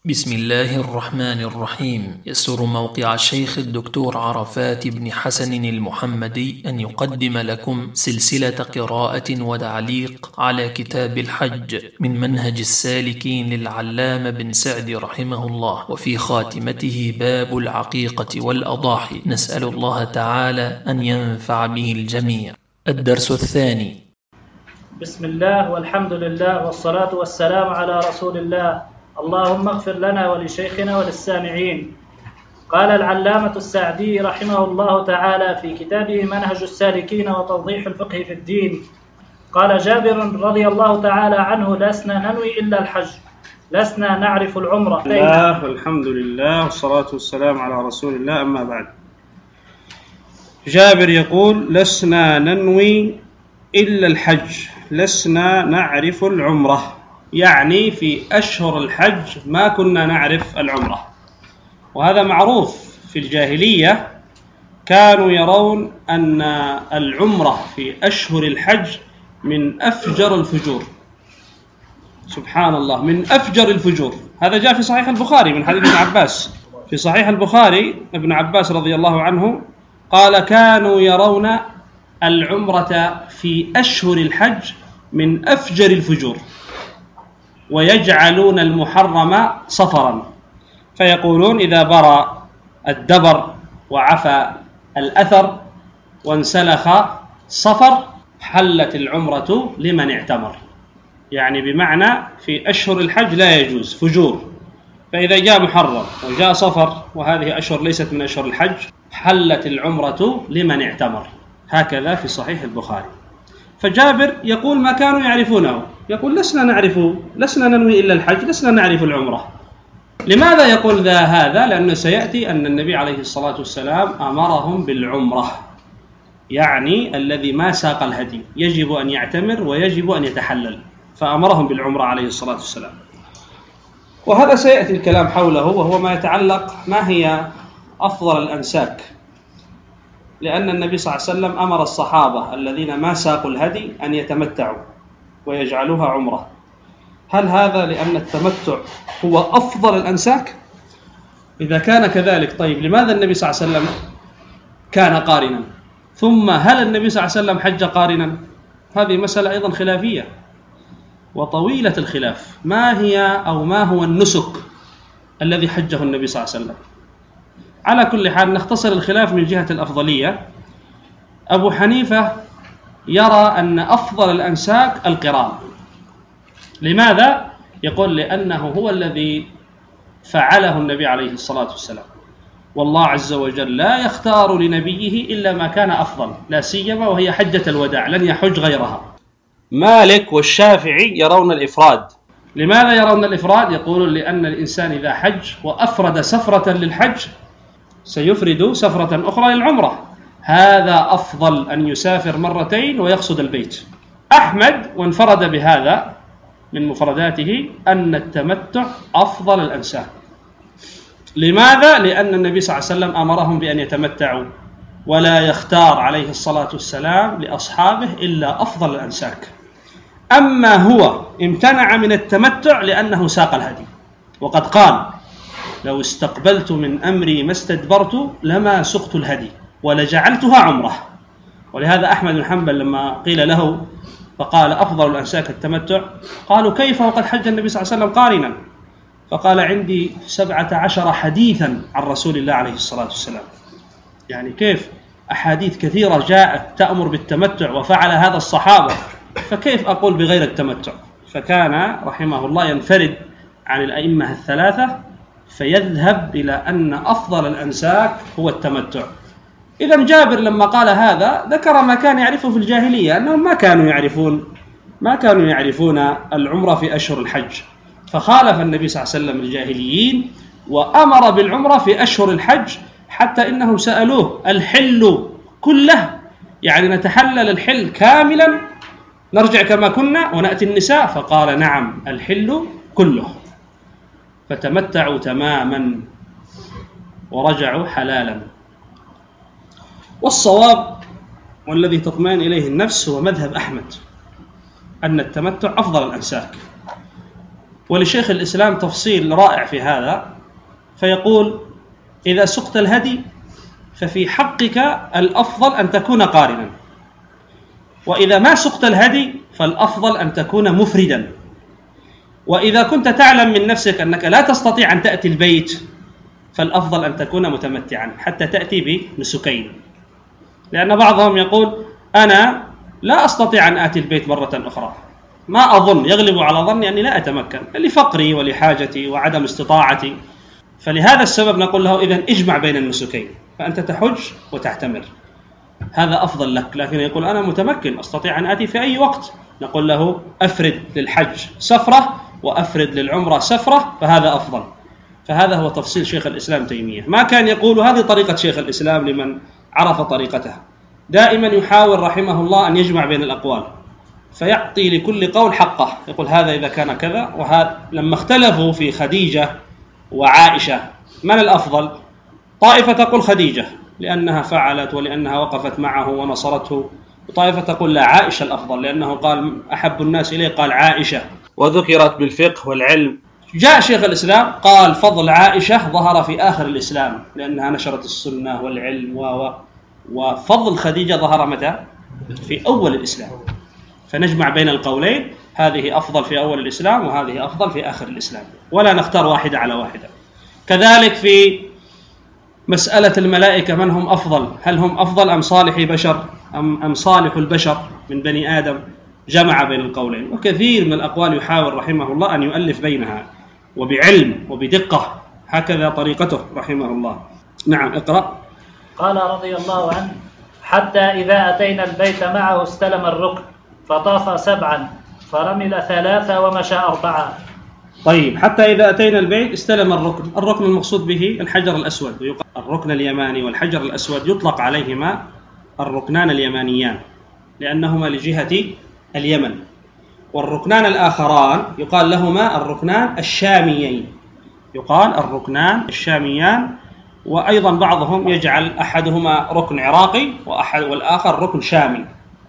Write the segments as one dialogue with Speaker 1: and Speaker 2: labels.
Speaker 1: بسم الله الرحمن الرحيم. يسر موقع الشيخ الدكتور عرفات بن حسن المحمدي أن يقدم لكم سلسلة قراءة وتعليق على كتاب الحج من منهج السالكين للعلامة بن سعد رحمه الله، وفي خاتمته باب العقيقة والأضاحي. نسأل الله تعالى أن ينفع به الجميع. الدرس الثاني.
Speaker 2: بسم الله والحمد لله والصلاة والسلام على رسول الله. اللهم اغفر لنا ولشيخنا وللسامعين. قال العلامة السعدي رحمه الله تعالى في كتابه منهج السالكين وتوضيح الفقه في الدين، قال جابر رضي الله تعالى عنه: لسنا ننوي إلا الحج، لسنا نعرف العمرة.
Speaker 3: الله والحمد لله والصلاة والسلام على رسول الله، أما بعد. جابر يقول: لسنا ننوي إلا الحج، لسنا نعرف العمرة، يعني في أشهر الحج ما كنا نعرف العمرة. وهذا معروف في الجاهلية، كانوا يرون أن العمرة في أشهر الحج من أفجر الفجور. سبحان الله، من أفجر الفجور. هذا جاء في صحيح البخاري من حديث ابن عباس. في صحيح البخاري ابن عباس رضي الله عنه قال: كانوا يرون العمرة في أشهر الحج من أفجر الفجور، ويجعلون المحرم صفرا، فيقولون: إذا برى الدبر وعفى الأثر وانسلخ صفر حلت العمرة لمن اعتمر. يعني بمعنى في أشهر الحج لا يجوز فجور، فإذا جاء محرم وجاء صفر وهذه أشهر ليست من أشهر الحج حلت العمرة لمن اعتمر. هكذا في صحيح البخاري. فجابر يقول: ما كانوا يعرفونه، يقول: لسنا ننوي إلا الحج، لسنا نعرف العمرة. لماذا يقول هذا؟ لأنه سيأتي أن النبي عليه الصلاة والسلام أمرهم بالعمرة، يعني الذي ما ساق الهدي يجب أن يعتمر ويجب أن يتحلل، فأمرهم بالعمرة عليه الصلاة والسلام. وهذا سيأتي الكلام حوله، وهو ما يتعلق ما هي أفضل الأنساك، لأن النبي صلى الله عليه وسلم أمر الصحابة الذين ما ساقوا الهدي أن يتمتعوا ويجعلوها عمرة. هل هذا لأن التمتع هو أفضل الأنساك؟ إذا كان كذلك، طيب لماذا النبي صلى الله عليه وسلم كان قارنا؟ ثم هل النبي صلى الله عليه وسلم حج قارنا؟ هذه مسألة أيضا خلافية وطويلة الخلاف. ما هو النسك الذي حجه النبي صلى الله عليه وسلم؟ على كل حال نختصر الخلاف من جهة الأفضلية. أبو حنيفة يرى أن أفضل الأنساك القران. لماذا؟ يقول: لأنه هو الذي فعله النبي عليه الصلاة والسلام، والله عز وجل لا يختار لنبيه إلا ما كان أفضل، لا سيما وهي حجة الوداع، لن يحج غيرها. مالك والشافعي يرون الإفراد. لماذا يرون الإفراد؟ يقولون: لأن الإنسان إذا حج وأفرد سفرة للحج سيفرد سفرة أخرى للعمرة، هذا أفضل أن يسافر مرتين ويقصد البيت. أحمد وانفرد بهذا من مفرداته أن التمتع أفضل الأنساك. لماذا؟ لأن النبي صلى الله عليه وسلم أمرهم بأن يتمتعوا، ولا يختار عليه الصلاة والسلام لأصحابه إلا أفضل الأنساك. أما هو امتنع من التمتع لأنه ساق الهدي، وقد قال: لو استقبلت من أمري ما استدبرت لما سقت الهدي ولجعلتها عمرة. ولهذا أحمد بن حنبل لما قيل له فقال: أفضل الأنساك التمتع، قالوا: كيف وقد حج النبي صلى الله عليه وسلم قارنا؟ فقال: عندي 17 حديثا عن رسول الله عليه الصلاة والسلام. يعني كيف أحاديث كثيرة جاءت تأمر بالتمتع وفعل هذا الصحابة، فكيف أقول بغير التمتع؟ فكان رحمه الله ينفرد عن الأئمة الثلاثة، فيذهب إلى أن أفضل الأنساك هو التمتع. إذن جابر لما قال هذا ذكر ما كان يعرفه في الجاهلية، أنهم ما كانوا يعرفون العمرة في أشهر الحج، فخالف النبي صلى الله عليه وسلم الجاهليين وأمر بالعمرة في أشهر الحج، حتى إنهم سألوه: الحل كله، يعني نتحلل الحل كاملا نرجع كما كنا ونأتي النساء؟ فقال: نعم، الحل كله. فتمتعوا تماما ورجعوا حلالا. والصواب والذي تطمئن إليه النفس هو مذهب أحمد، أن التمتع أفضل الأنساك. ولشيخ الإسلام تفصيل رائع في هذا، فيقول: إذا سقت الهدي ففي حقك الأفضل أن تكون قارنا، وإذا ما سقت الهدي فالأفضل أن تكون مفردا، وإذا كنت تعلم من نفسك أنك لا تستطيع أن تأتي البيت فالأفضل أن تكون متمتعا حتى تأتي بنسكين، لأن بعضهم يقول: أنا لا أستطيع أن آتي البيت مرة أخرى، ما أظن، يغلب على ظني أني لا أتمكن لفقري ولحاجتي وعدم استطاعتي. فلهذا السبب نقول له: إذن اجمع بين النسكين، فأنت تحج وتعتمر، هذا أفضل لك. لكن يقول: أنا متمكن، أستطيع أن آتي في أي وقت، نقول له: أفرد للحج سفرة وأفرد للعمرة سفرة، فهذا أفضل. فهذا هو تفصيل شيخ الإسلام تيمية. ما كان يقول هذه طريقة شيخ الإسلام لمن عرف طريقته، دائما يحاول رحمه الله أن يجمع بين الأقوال، فيعطي لكل قول حقه، يقول هذا إذا كان كذا وهذا. لما اختلفوا في خديجة وعائشة من الأفضل، طائفة تقول خديجة لأنها فعلت ولأنها وقفت معه ونصرته، وطائفة تقول لا، عائشة الأفضل لأنه قال أحب الناس إليه قال عائشة، وذكرت بالفقه والعلم. جاء شيخ الإسلام قال فضل عائشة ظهر في آخر الإسلام لأنها نشرت السنة والعلم، وفضل خديجة ظهر متى؟ في أول الإسلام. فنجمع بين القولين، هذه أفضل في أول الإسلام وهذه أفضل في آخر الإسلام، ولا نختار واحدة على واحدة. كذلك في مسألة الملائكة، من هم أفضل؟ هل هم أفضل أم صالح بشر أم صالح البشر من بني آدم؟ جمع بين القولين، وكثير من الأقوال يحاول رحمه الله أن يؤلف بينها وبعلم وبدقة، هكذا طريقته رحمه الله. نعم، اقرأ.
Speaker 2: قال رضي الله عنه: حتى إذا أتينا البيت معه استلم الركن، فطاف 7 فرمل 3 ومشى 4.
Speaker 3: طيب، حتى إذا أتينا البيت استلم الركن. الركن المقصود به الحجر الأسود، الركن اليماني والحجر الأسود يطلق عليهما الركنان اليمانيان لأنهما لجهة اليمن، والركنان الآخران يقال لهما الركنان الشاميين، يقال الركنان الشاميان، وأيضا بعضهم يجعل أحدهما ركن عراقي والآخر ركن شامي،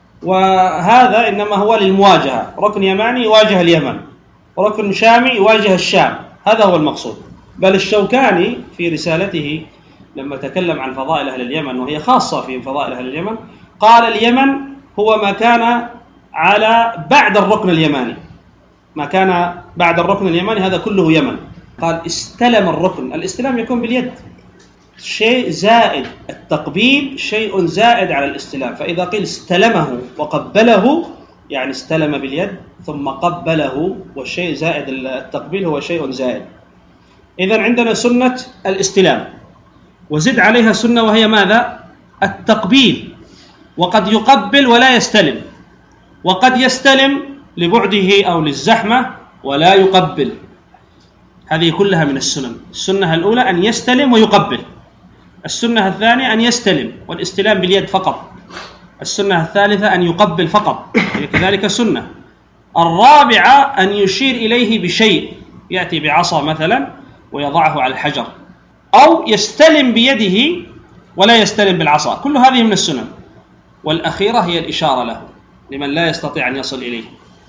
Speaker 3: وهذا إنما هو للمواجهة، ركن يماني يواجه اليمن، ركن شامي يواجه الشام، هذا هو المقصود. بل الشوكاني في رسالته لما تكلم عن فضائل أهل اليمن، وهي خاصة في فضائل أهل اليمن، قال اليمن هو ما كان على بعد الركن اليماني، ما كان بعد الركن اليماني هذا كله يمن. قال استلم الركن، الاستلام يكون باليد، شيء زائد، التقبيل شيء زائد على الاستلام، فإذا قيل استلمه وقبله يعني استلم باليد ثم قبله، والشيء زائد التقبيل هو شيء زائد. إذن عندنا سنة الاستلام، وزد عليها سنة وهي ماذا؟ التقبيل، وقد يقبل ولا يستلم، وقد يستلم لبعده أو للزحمة ولا يقبل، هذه كلها من السنن. السنة الأولى أن يستلم ويقبل، السنة الثانية أن يستلم والاستلام باليد فقط، السنة الثالثة أن يقبل فقط، كذلك سنة. الرابعة أن يشير إليه بشيء، يأتي بعصا مثلا ويضعه على الحجر، أو يستلم بيده ولا يستلم بالعصا، كل هذه من السنن. والأخيرة هي الإشارة له لمن لا يستطيع أن يصل إليه،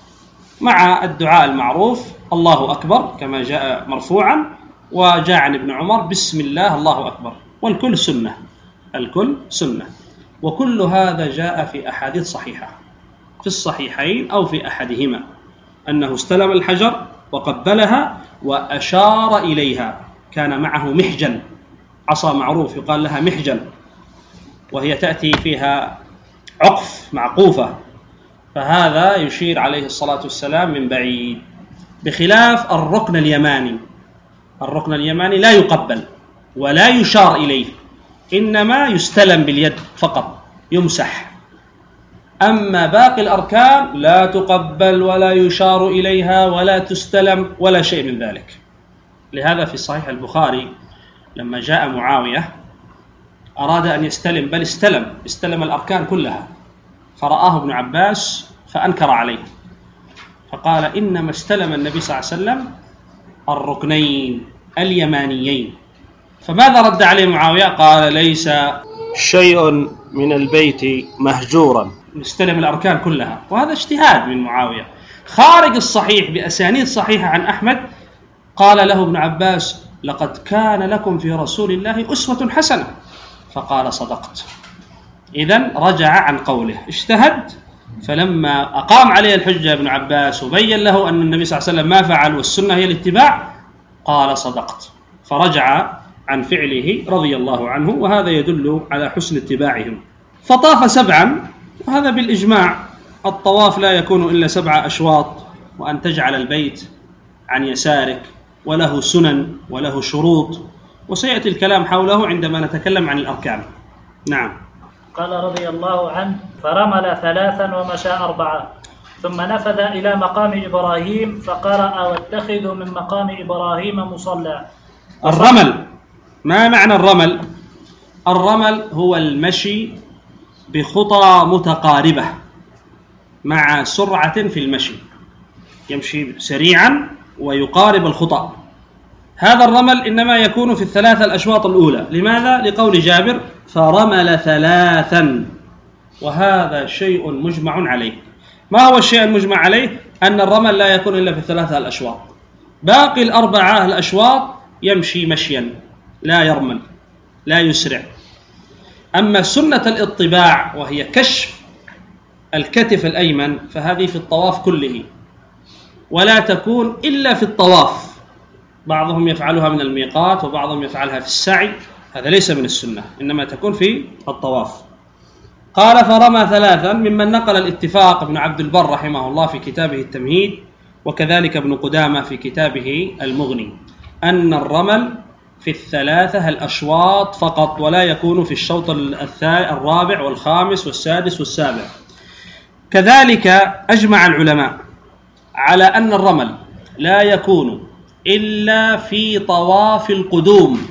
Speaker 3: مع الدعاء المعروف الله أكبر كما جاء مرفوعا، وجاء عن ابن عمر بسم الله الله أكبر، والكل سنة، الكل سنة. وكل هذا جاء في أحاديث صحيحة في الصحيحين أو في أحدهما، أنه استلم الحجر وقبلها وأشار إليها، كان معه محجن، عصا معروف يقال لها محجن، وهي تأتي فيها عقف معقوفة، فهذا يشير عليه الصلاة والسلام من بعيد، بخلاف الركن اليماني. الركن اليماني لا يقبل ولا يشار إليه، إنما يستلم باليد فقط، يمسح. أما باقي الأركان لا تقبل ولا يشار إليها ولا تستلم ولا شيء من ذلك. لهذا في صحيح البخاري لما جاء معاوية أراد أن يستلم، بل استلم الأركان كلها، فرآه ابن عباس فأنكر عليه، فقال إنما استلم النبي صلى الله عليه وسلم الركنين اليمانيين. فماذا رد عليه معاوية؟ قال ليس شيء من البيت مهجورا، استلم الأركان كلها، وهذا اجتهاد من معاوية، خارج الصحيح بأسانيد صحيحة عن أحمد، قال له ابن عباس: لقد كان لكم في رسول الله أسوة حسنة. فقال: صدقت. إذن رجع عن قوله، اجتهد، فلما أقام عليه الحجة ابن عباس وبين له أن النبي صلى الله عليه وسلم ما فعل والسنة هي الاتباع، قال: صدقت، فرجع عن فعله رضي الله عنه، وهذا يدل على حسن اتباعهم. فطاف 7، وهذا بالإجماع. الطواف لا يكون إلا 7 أشواط، وأن تجعل البيت عن يسارك، وله سنن وله شروط، وسيأتي الكلام حوله عندما نتكلم عن الأركان. نعم.
Speaker 2: قال رضي الله عنه: فرمل 3 ومشى 4، ثم نفذ إلى مقام إبراهيم فقرأ: واتخذوا من مقام إبراهيم مصلى.
Speaker 3: الرمل، ما معنى الرمل؟ الرمل هو المشي بخطى متقاربة مع سرعة في المشي، يمشي سريعا ويقارب الخطى. هذا الرمل إنما يكون في ال3 الأشواط الأولى. لماذا؟ لقول جابر: فرمل 3، وهذا شيء مجمع عليه. ما هو الشيء المجمع عليه؟ أن الرمل لا يكون إلا في ال3 الأشواط، باقي ال4 الأشواط يمشي مشيا لا يرمل، لا يسرع. أما سنة الاطباع وهي كشف الكتف الأيمن فهذه في الطواف كله، ولا تكون إلا في الطواف. بعضهم يفعلها من الميقات وبعضهم يفعلها في السعي، هذا ليس من السنة، إنما تكون في الطواف. قال: فرمى 3، ممن نقل الاتفاق ابن عبد البر رحمه الله في كتابه التمهيد، وكذلك ابن قدامة في كتابه المغني، أن الرمل في ال3 الأشواط فقط، ولا يكون في الشوط الرابع والخامس والسادس والسابع. كذلك أجمع العلماء على أن الرمل لا يكون إلا في طواف القدوم،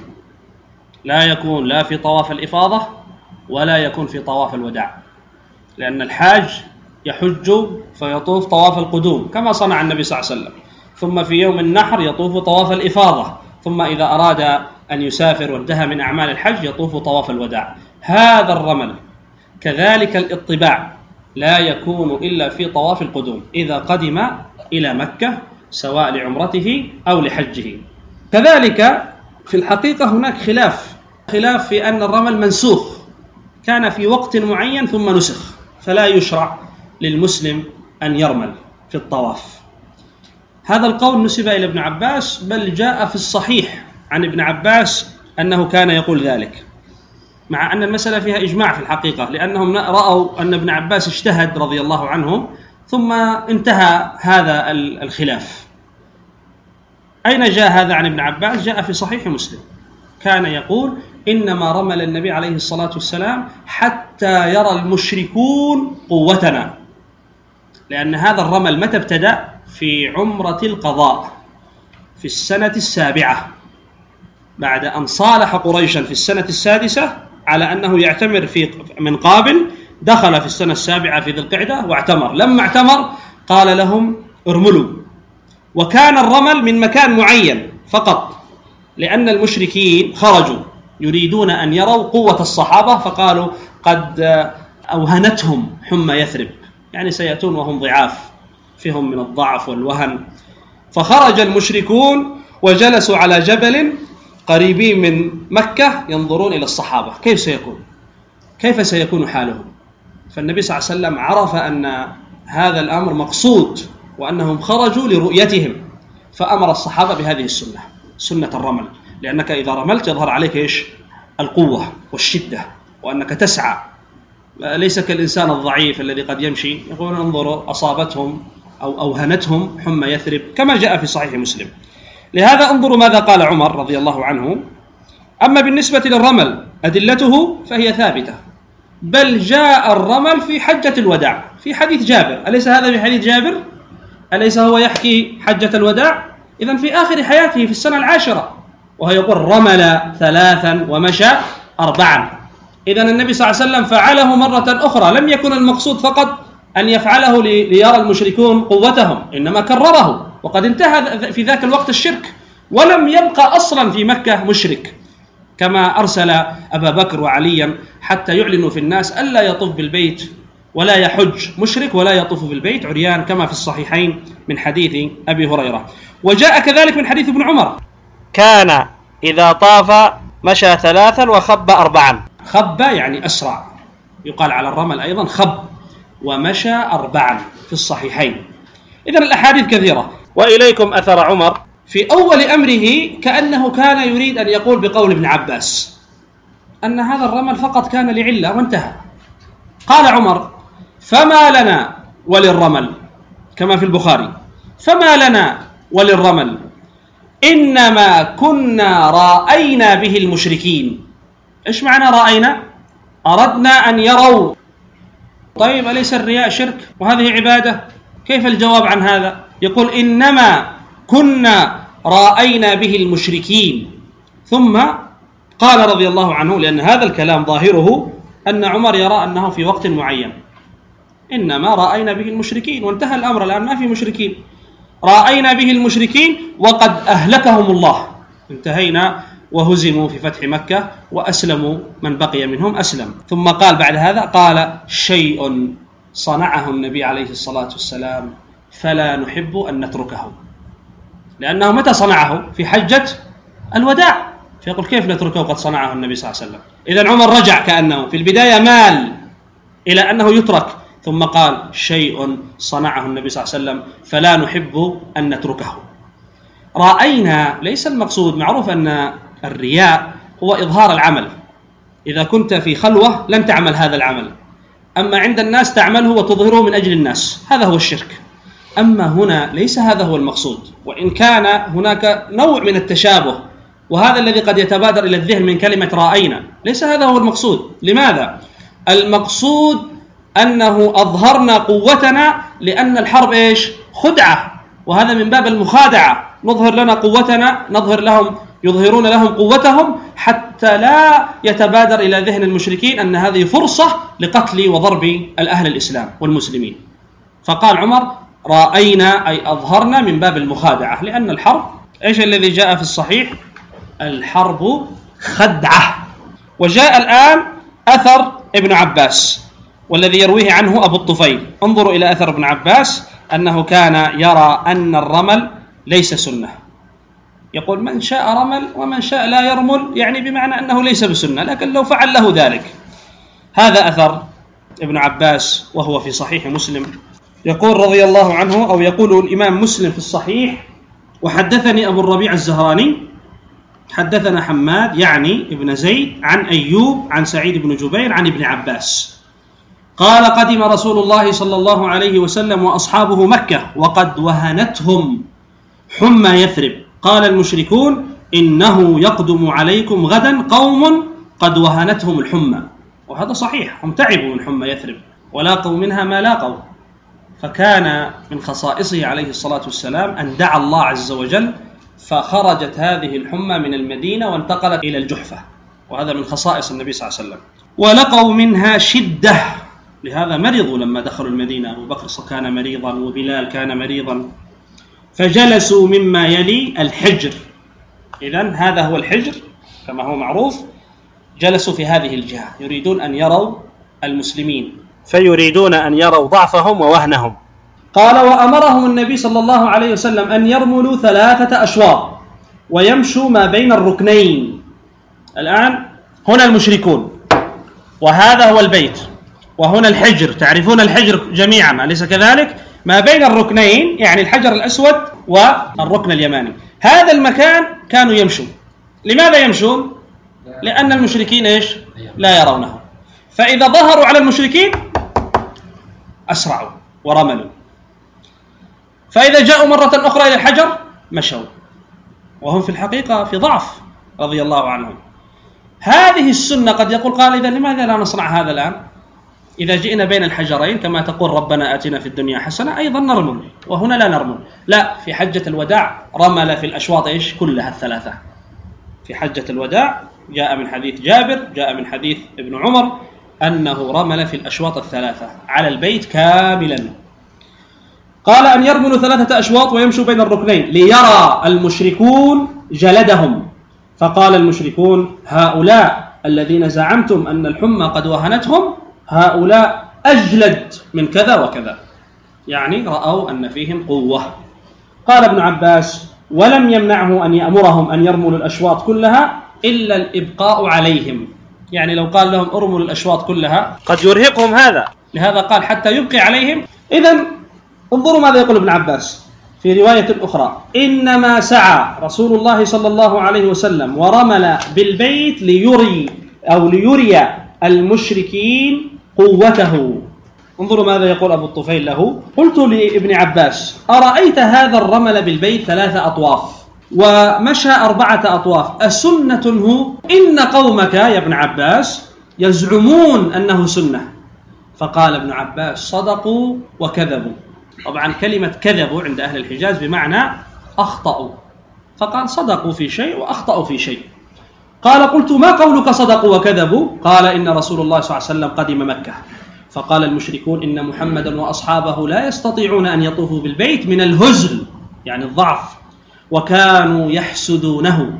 Speaker 3: لا يكون لا في طواف الإفاضة ولا يكون في طواف الوداع، لأن الحاج يحج فيطوف طواف القدوم كما صنع النبي صلى الله عليه وسلم، ثم في يوم النحر يطوف طواف الإفاضة، ثم إذا أراد أن يسافر وانتهى من أعمال الحج يطوف طواف الوداع. هذا الرمل. كذلك الاطباع لا يكون إلا في طواف القدوم إذا قدم إلى مكة، سواء لعمرته أو لحجه. كذلك في الحقيقة هناك خلاف في أن الرمل منسوخ، كان في وقت معين ثم نسخ، فلا يشرع للمسلم أن يرمل في الطواف. هذا القول نسب إلى ابن عباس، بل جاء في الصحيح عن ابن عباس أنه كان يقول ذلك، مع أن المسألة فيها إجماع في الحقيقة، لأنهم رأوا أن ابن عباس اجتهد رضي الله عنه ثم انتهى هذا الخلاف. أين جاء هذا عن ابن عباس؟ جاء في صحيح مسلم، كان يقول: إنما رمل النبي عليه الصلاة والسلام حتى يرى المشركون قوتنا، لأن هذا الرمل متى ابتدأ؟ في عمرة القضاء في السنة 7، بعد أن صالح قريشا في السنة 6 على أنه يعتمر من قابل، دخل في السنة 7 في ذي القعدة واعتمر. لما اعتمر قال لهم: ارملوا. وكان الرمل من مكان معين فقط، لأن المشركين خرجوا يريدون أن يروا قوة الصحابة، فقالوا: قد أوهنتهم حمى يثرب، يعني سيأتون وهم ضعاف، فيهم من الضعف والوهن. فخرج المشركون وجلسوا على جبل قريبين من مكة ينظرون إلى الصحابة كيف سيكون حالهم. فالنبي صلى الله عليه وسلم عرف أن هذا الأمر مقصود وأنهم خرجوا لرؤيتهم، فأمر الصحابة بهذه السنة، سنة الرمل، لأنك إذا رملت يظهر عليك القوة والشدة، وأنك تسعى، ليس كالإنسان الضعيف الذي قد يمشي يقول: انظروا أصابتهم أو أوهنتهم حمى يثرب، كما جاء في صحيح مسلم. لهذا انظروا ماذا قال عمر رضي الله عنه. أما بالنسبة للرمل أدلته فهي ثابتة، بل جاء الرمل في حجة الوداع في حديث جابر. أليس هذا في حديث جابر؟ أليس هو يحكي حجة الوداع؟ إذن في آخر حياته في السنة 10، وهو يقول: رمل 3 ومشى 4. إذن النبي صلى الله عليه وسلم فعله مرة أخرى، لم يكن المقصود فقط أن يفعله ليرى المشركون قوتهم، إنما كرره، وقد انتهى في ذاك الوقت الشرك، ولم يبقى أصلا في مكة مشرك، كما أرسل أبا بكر وعليا حتى يعلنوا في الناس ألا يطوف بالبيت ولا يحج مشرك ولا يطوف بالبيت عريان، كما في الصحيحين من حديث أبي هريرة. وجاء كذلك من حديث ابن عمر كان إذا طاف مشى 3 وخب 4. خب يعني أسرع، يقال على الرمل أيضا خب، ومشى 4 في الصحيحين. إذن الأحاديث كثيرة. وإليكم أثر عمر في أول أمره كأنه كان يريد أن يقول بقول ابن عباس أن هذا الرمل فقط كان لعلة وانتهى. قال عمر: فما لنا وللرمل، كما في البخاري: فما لنا وللرمل إنما كنا رأينا به المشركين. إيش معنى رأينا؟ أردنا أن يروا. طيب أليس الرياء شرك وهذه عبادة؟ كيف الجواب عن هذا؟ يقول: إنما كنا رأينا به المشركين. ثم قال رضي الله عنه، لأن هذا الكلام ظاهره أن عمر يرى أنه في وقت معين، إنما رأينا به المشركين، وانتهى الأمر الآن ما في مشركين. رأينا به المشركين وقد أهلكهم الله، انتهينا وهزموا في فتح مكة وأسلموا من بقي منهم أسلم. ثم قال بعد هذا، قال: شيء صنعه النبي عليه الصلاة والسلام فلا نحب أن نتركه. لأنه متى صنعه؟ في حجة الوداع، فيقول كيف نتركه قد صنعه النبي صلى الله عليه وسلم. إذن عمر رجع كأنه في البداية مال إلى أنه يترك، ثم قال: شيء صنعه النبي صلى الله عليه وسلم فلا نحب أن نتركه. رأينا ليس المقصود، معروف أن الرياء هو إظهار العمل، إذا كنت في خلوة لن تعمل هذا العمل، أما عند الناس تعمله وتظهره من أجل الناس، هذا هو الشرك. أما هنا ليس هذا هو المقصود، وإن كان هناك نوع من التشابه، وهذا الذي قد يتبادر إلى الذهن من كلمة رأينا، ليس هذا هو المقصود. لماذا؟ المقصود أنه أظهرنا قوتنا، لأن الحرب إيش؟ خدعة، وهذا من باب المخادعة. نظهر لنا قوتنا، يظهرون لهم قوتهم حتى لا يتبادر إلى ذهن المشركين أن هذه فرصة لقتل وضرب الأهل الإسلام والمسلمين. فقال عمر: رأينا أي أظهرنا، من باب المخادعة، لأن الحرب إيش الذي جاء في الصحيح؟ الحرب خدعة. وجاء الآن أثر ابن عباس والذي يرويه عنه أبو الطفيل. انظروا إلى أثر ابن عباس أنه كان يرى أن الرمل ليس سنة. يقول: من شاء رمل ومن شاء لا يرمل، يعني بمعنى أنه ليس بسنة، لكن لو فعل له ذلك. هذا أثر ابن عباس وهو في صحيح مسلم. يقول رضي الله عنه، أو يقول الإمام مسلم في الصحيح: وحدثني أبو الربيع الزهراني حدثنا حماد يعني ابن زيد عن أيوب عن سعيد بن جبير عن ابن عباس قال: قدم رسول الله صلى الله عليه وسلم وأصحابه مكة وقد وهنتهم حمى يثرب. قال المشركون: إنه يقدم عليكم غدا قوم قد وهنتهم الحمى. وهذا صحيح، هم تعبوا من حمى يثرب ولاقوا منها ما لاقوا. فكان من خصائصه عليه الصلاة والسلام أن دعا الله عز وجل فخرجت هذه الحمى من المدينة وانتقلت إلى الجحفة، وهذا من خصائص النبي صلى الله عليه وسلم. ولقوا منها شدة، لهذا مرضوا لما دخلوا المدينة. أبو بكر كان مريضا وبلال كان مريضا، فجلسوا مما يلي الحجر. إذن هذا هو الحجر كما هو معروف. جلسوا في هذه الجهة يريدون أن يروا المسلمين، فيريدون أن يروا ضعفهم ووهنهم. قال: وأمرهم النبي صلى الله عليه وسلم أن يرملوا 3 أشواط ويمشوا ما بين الركنين. الآن هنا المشركون، وهذا هو البيت، وهنا الحجر، تعرفون الحجر جميعا أليس كذلك؟ ما بين الركنين يعني الحجر الأسود والركن اليماني. هذا المكان كانوا يمشون. لماذا يمشون؟ لأن المشركين إيش؟ لا يرونه. فإذا ظهروا على المشركين أسرعوا ورملوا، فإذا جاءوا مرة أخرى إلى الحجر مشوا، وهم في الحقيقة في ضعف رضي الله عنهم. هذه السنة. قد يقول قال: إذا لماذا لا نصنع هذا الآن؟ إذا جئنا بين الحجرين كما تقول ربنا آتنا في الدنيا حسنة أيضا نرمل، وهنا لا نرمل. لا، في حجة الوداع رمل في الأشواط إيش؟ كلها ال3. في حجة الوداع جاء من حديث جابر، جاء من حديث ابن عمر أنه رمل في الأشواط ال3 على البيت كاملا. قال: أن يرملوا 3 أشواط ويمشوا بين الركنين ليرى المشركون جلدهم. فقال المشركون: هؤلاء الذين زعمتم أن الحمى قد وهنتهم، هؤلاء أجلد من كذا وكذا، يعني رأوا أن فيهم قوة. قال ابن عباس: ولم يمنعه أن يأمرهم أن يرموا الأشواط كلها إلا الإبقاء عليهم، يعني لو قال لهم ارموا الأشواط كلها قد يرهقهم هذا، لهذا قال حتى يبقي عليهم. إذن انظروا ماذا يقول ابن عباس في رواية أخرى: إنما سعى رسول الله صلى الله عليه وسلم ورمل بالبيت ليري المشركين قوته. انظروا ماذا يقول أبو الطفيل له: قلت لابن عباس: أرأيت هذا الرمل بالبيت 3 أطواف ومشى 4 أطواف، أسنة هو؟ إن قومك يا ابن عباس يزعمون أنه سنة. فقال ابن عباس: صدقوا وكذبوا. طبعا كلمة كذبوا عند أهل الحجاز بمعنى أخطأوا، فقال صدقوا في شيء وأخطأوا في شيء. قال: قلت: ما قولك صدقوا وكذبوا؟ قال: إن رسول الله صلى الله عليه وسلم قدم مكة فقال المشركون إن محمدا وأصحابه لا يستطيعون أن يطوفوا بالبيت من الهزل، يعني الضعف، وكانوا يحسدونه،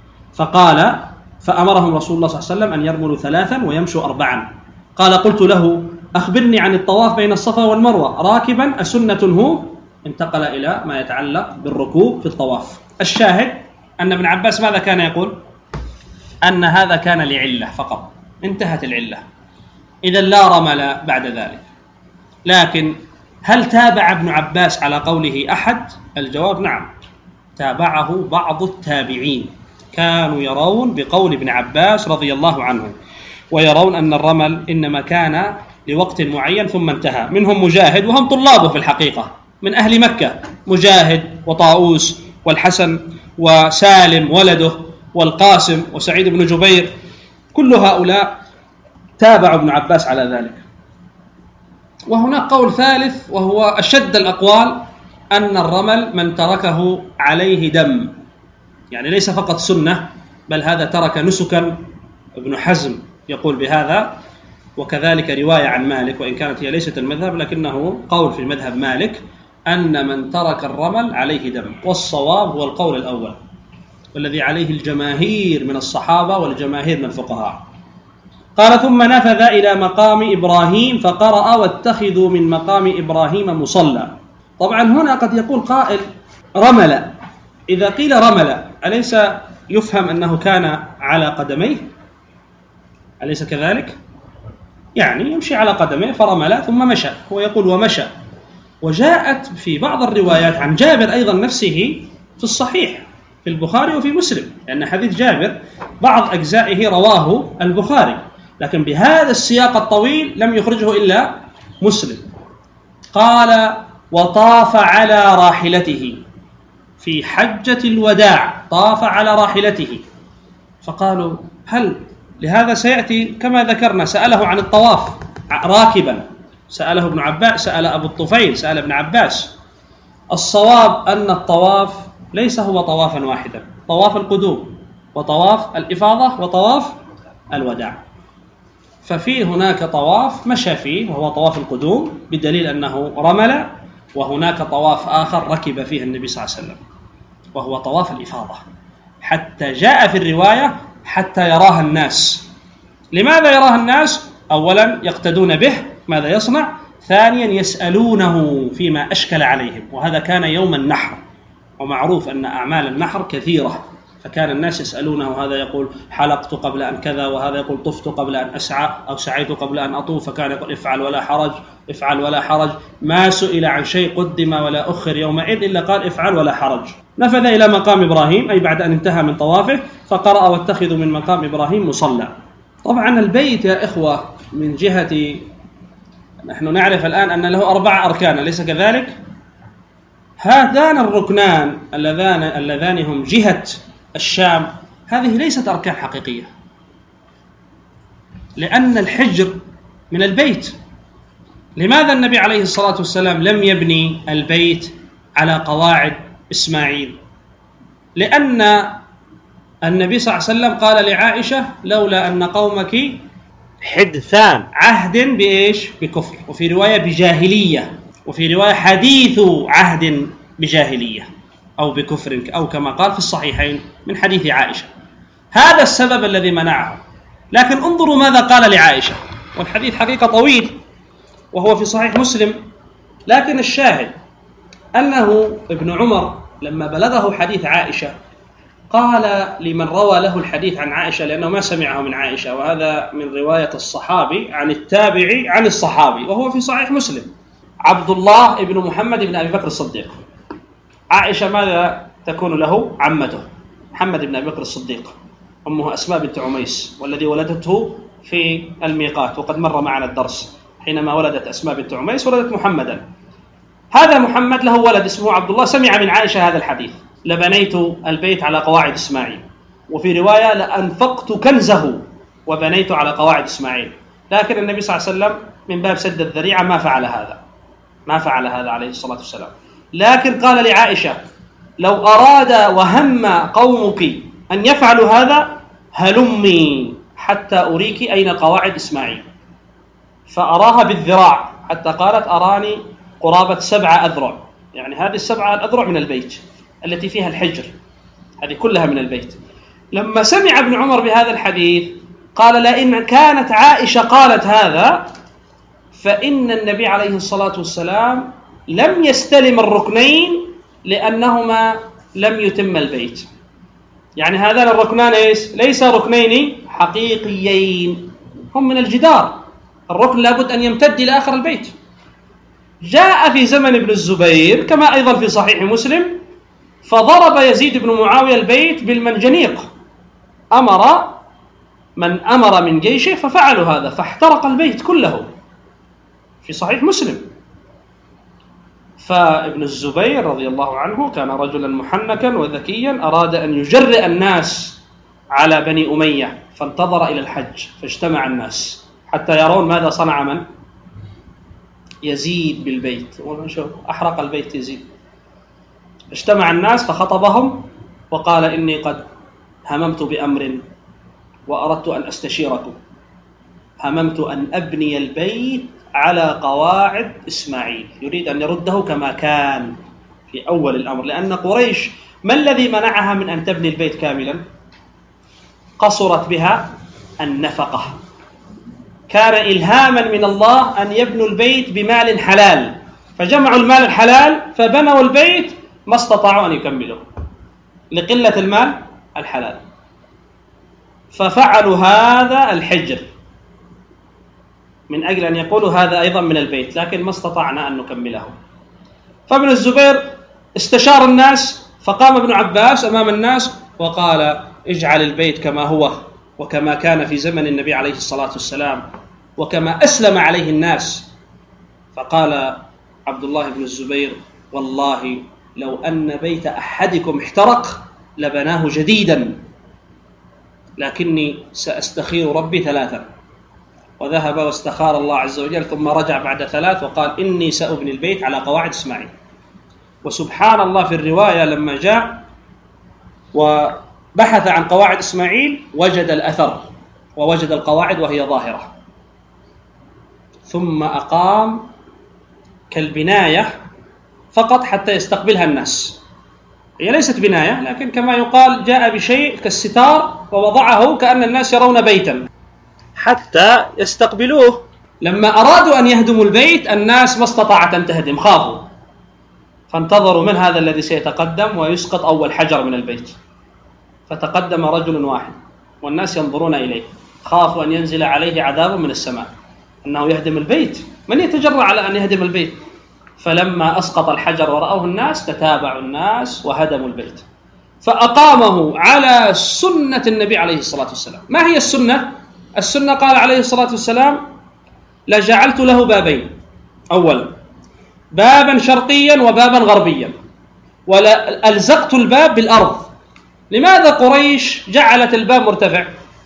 Speaker 3: فأمرهم رسول الله صلى الله عليه وسلم أن يرملوا 3 ويمشوا 4. قال: قلت له: أخبرني عن الطواف بين الصفا والمروة راكبا، أسنة هو؟ انتقل إلى ما يتعلق بالركوب في الطواف. الشاهد أن ابن عباس ماذا كان يقول؟ أن هذا كان لعلة فقط، انتهت العلة، إذا لا رمل بعد ذلك. لكن هل تابع ابن عباس على قوله أحد؟ الجواب نعم، تابعه بعض التابعين، كانوا يرون بقول ابن عباس رضي الله عنه، ويرون أن الرمل إنما كان لوقت معين ثم انتهى. منهم مجاهد وهم طلابه في الحقيقة من أهل مكة، مجاهد وطاووس والحسن وسالم ولده والقاسم وسعيد بن جبير، كل هؤلاء تابع ابن عباس على ذلك. وهناك قول ثالث وهو أشد الأقوال، أن الرمل من تركه عليه دم، يعني ليس فقط سنة بل هذا ترك نسكا. ابن حزم يقول بهذا، وكذلك رواية عن مالك، وإن كانت هي ليست المذهب لكنه قول في مذهب مالك، أن من ترك الرمل عليه دم. والصواب هو القول الأول والذي عليه الجماهير من الصحابة والجماهير من الفقهاء. قال: ثم نفذ إلى مقام إبراهيم فقرأ: واتخذوا من مقام إبراهيم مصلى. طبعا هنا قد يقول قائل: رمل، إذا قيل رمل أليس يفهم أنه كان على قدميه؟ أليس كذلك؟ يعني يمشي على قدميه فرمل ثم مشى، هو يقول ومشى. وجاءت في بعض الروايات عن جابر أيضا نفسه في الصحيح في البخاري وفي مسلم، لأن حديث جابر بعض أجزائه رواه البخاري، لكن بهذا السياق الطويل لم يخرجه إلا مسلم. قال: وطاف على راحلته في حجة الوداع، طاف على راحلته. فقالوا: هل لهذا سيأتي كما ذكرنا، سأله عن الطواف راكبا، سأله ابن عباس، سأل أبو الطفيل، سأل ابن عباس. الصواب أن الطواف ليس هو طوافا واحدا، طواف القدوم وطواف الإفاضة وطواف الوداع، ففي هناك طواف مشى فيه وهو طواف القدوم بدليل أنه رمل، وهناك طواف آخر ركب فيه النبي صلى الله عليه وسلم وهو طواف الإفاضة، حتى جاء في الرواية حتى يراها الناس. لماذا يراها الناس؟ أولا يقتدون به ماذا يصنع، ثانيا يسألونه فيما أشكل عليهم، وهذا كان يوم النحر، ومعروف أن أعمال النحر كثيرة، فكان الناس يسألونه، هذا يقول حلقت قبل أن كذا، وهذا يقول طفت قبل أن أسعى أو سعيت قبل أن أطوف، فكان يقول افعل ولا حرج، افعل ولا حرج، ما سئل عن شيء قدم ولا أخر يومئذ إلا قال افعل ولا حرج. نفذ إلى مقام إبراهيم، أي بعد أن انتهى من طوافه، فقرأ: واتخذوا من مقام إبراهيم مصلى. طبعا البيت يا إخوة من جهة، نحن نعرف الآن أن له 4 أركان، أليس كذلك؟ هذان الركنان اللذان هم جهة الشام، هذه ليست أركان حقيقية، لأن الحجر من البيت. لماذا النبي عليه الصلاة والسلام لم يبني البيت على قواعد إسماعيل؟ لأن النبي صلى الله عليه وسلم قال لعائشة: لولا أن قومك حدثان عهد بإيش؟ بكفر، وفي رواية بجاهلية، وفي رواية حديث عهد بجاهلية أو بكفر، أو كما قال في الصحيحين من حديث عائشة. هذا السبب الذي منعه. لكن انظروا ماذا قال لعائشة، والحديث حقيقة طويل. وهو في صحيح مسلم. لكن الشاهد أنه ابن عمر لما بلغه حديث عائشة قال لمن روى له الحديث عن عائشة، لأنه ما سمعه من عائشة، وهذا من رواية الصحابي عن التابعي عن الصحابي، وهو في صحيح مسلم، عبد الله بن محمد بن أبي بكر الصديق. عائشة ماذا تكون له؟ عمته محمد بن أبي بكر الصديق، أمه أسماء بنت عميس، والذي ولدته في الميقات، وقد مر معنا الدرس حينما ولدت أسماء بنت عميس ولدت محمدا. هذا محمد له ولد اسمه عبد الله، سمع من عائشة هذا الحديث: لبنيت البيت على قواعد إسماعيل، وفي رواية لأنفقت كنزه وبنيت على قواعد إسماعيل. لكن النبي صلى الله عليه وسلم من باب سد الذريعة ما فعل هذا عليه الصلاة والسلام. لكن قال لعائشة: لو أراد وهم قومك أن يفعلوا هذا هلمي حتى أريك أين قواعد إسماعيل. فأراها بالذراع حتى قالت: أراني قرابة 7 أذرع، يعني هذه 7 الأذرع من البيت التي فيها الحجر، هذه كلها من البيت. لما سمع ابن عمر بهذا الحديث قال: لئن كانت عائشة قالت هذا فإن النبي عليه الصلاة والسلام لم يستلم الركنين لأنهما لم يتم البيت. يعني هذان الركنان ليس ركنين حقيقيين، هم من الجدار، الركن لابد أن يمتد إلى آخر البيت. جاء في زمن ابن الزبير كما أيضا في صحيح مسلم فضرب يزيد بن معاوية البيت بالمنجنيق، أمر من جيشه ففعلوا هذا فاحترق البيت كله، في صحيح مسلم. فابن الزبير رضي الله عنه كان رجلا محنكا وذكيا، أراد أن يجرئ الناس على بني أمية، فانتظر إلى الحج فاجتمع الناس حتى يرون ماذا صنع من؟ يزيد بالبيت، أحرق البيت يزيد. اجتمع الناس فخطبهم وقال: إني قد هممت بأمر وأردت أن أستشيركم، هممت أن أبني البيت على قواعد إسماعيل، يريد أن يرده كما كان في أول الأمر، لأن قريش ما الذي منعها من أن تبني البيت كاملا؟ قصرت بها النفقة، كان إلهاما من الله أن يبنوا البيت بمال حلال، فجمعوا المال الحلال فبنوا البيت ما استطاعوا أن يكملوا لقلة المال الحلال، ففعلوا هذا الحجر من أجل أن يقولوا هذا أيضا من البيت، لكن ما استطعنا أن نكمله. فابن الزبير استشار الناس، فقام ابن عباس أمام الناس وقال: اجعل البيت كما هو وكما كان في زمن النبي عليه الصلاة والسلام وكما أسلم عليه الناس. فقال عبد الله بن الزبير: والله لو أن بيت أحدكم احترق لبناه جديدا، لكني سأستخير ربي 3. وذهب واستخار الله عز وجل، ثم رجع بعد 3 وقال: إني سأبني البيت على قواعد إسماعيل. وسبحان الله في الرواية لما جاء وبحث عن قواعد إسماعيل وجد الأثر ووجد القواعد وهي ظاهرة، ثم أقام كالبناية فقط حتى يستقبلها الناس. هي ليست بناية، لكن كما يقال جاء بشيء كالستار ووضعه كأن الناس يرون بيتا حتى يستقبلوه. لما أرادوا أن يهدموا البيت الناس ما استطاعت أن تهدم، خافوا، فانتظروا من هذا الذي سيتقدم ويسقط أول حجر من البيت. فتقدم رجل واحد والناس ينظرون إليه، خافوا أن ينزل عليه عذاب من السماء أنه يهدم البيت، من يتجرأ على أن يهدم البيت؟ فلما أسقط الحجر ورأوه الناس تتابعوا الناس وهدموا البيت، فأقامه على سنة النبي عليه الصلاة والسلام. ما هي السنة؟ السنة قال عليه الصلاة والسلام: لجعلت له بابين، أولا بابا شرقيا وبابا غربيا، ولا ألزقت الباب بالأرض. لماذا قريش جعلت الباب مرتفع؟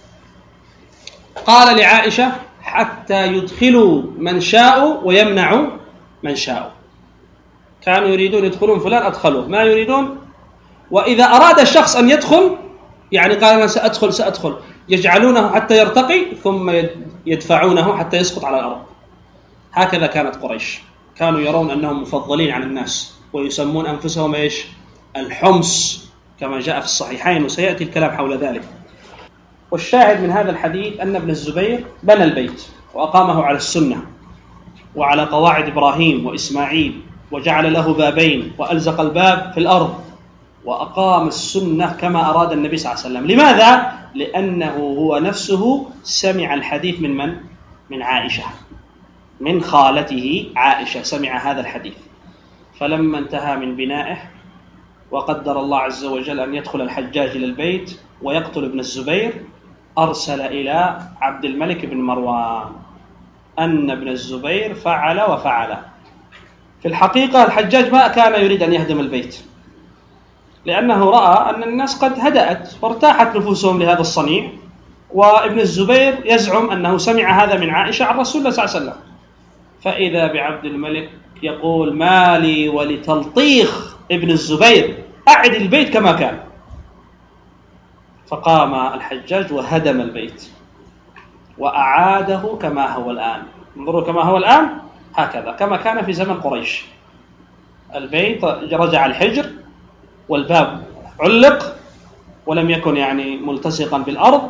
Speaker 3: قال لعائشة: حتى يدخلوا من شاءوا ويمنعوا من شاءوا. كانوا يريدون يدخلون فلان أدخلوه، ما يريدون. وإذا أراد الشخص أن يدخل يعني قال: أنا سأدخل، يجعلونه حتى يرتقي ثم يدفعونه حتى يسقط على الأرض. هكذا كانت قريش، كانوا يرون أنهم مفضلين عن الناس ويسمون أنفسهم إيش؟ الحمص، كما جاء في الصحيحين، وسيأتي الكلام حول ذلك. والشاهد من هذا الحديث أن ابن الزبير بنى البيت وأقامه على السنة، وعلى قواعد إبراهيم وإسماعيل، وجعل له بابين وألزق الباب في الأرض، وأقام السنة كما أراد النبي صلى الله عليه وسلم. لماذا؟ لأنه هو نفسه سمع الحديث من من؟ من عائشة، من خالته عائشة سمع هذا الحديث. فلما انتهى من بنائه وقدر الله عز وجل أن يدخل الحجاج إلى البيت ويقتل ابن الزبير، أرسل إلى عبد الملك بن مروان أن ابن الزبير فعل وفعل. في الحقيقة الحجاج ما كان يريد أن يهدم البيت، لأنه رأى أن الناس قد هدأت وارتاحت نفوسهم لهذا الصنيع، وابن الزبير يزعم أنه سمع هذا من عائشة عن رسول الله صلى الله عليه وسلم. فإذا بعبد الملك يقول: ما لي ولتلطيخ ابن الزبير، أعد البيت كما كان. فقام الحجاج وهدم البيت وأعاده كما هو الآن. انظروا كما هو الآن، هكذا كما كان في زمن قريش. البيت رجع الحجر والباب علق ولم يكن يعني ملتصقا بالأرض.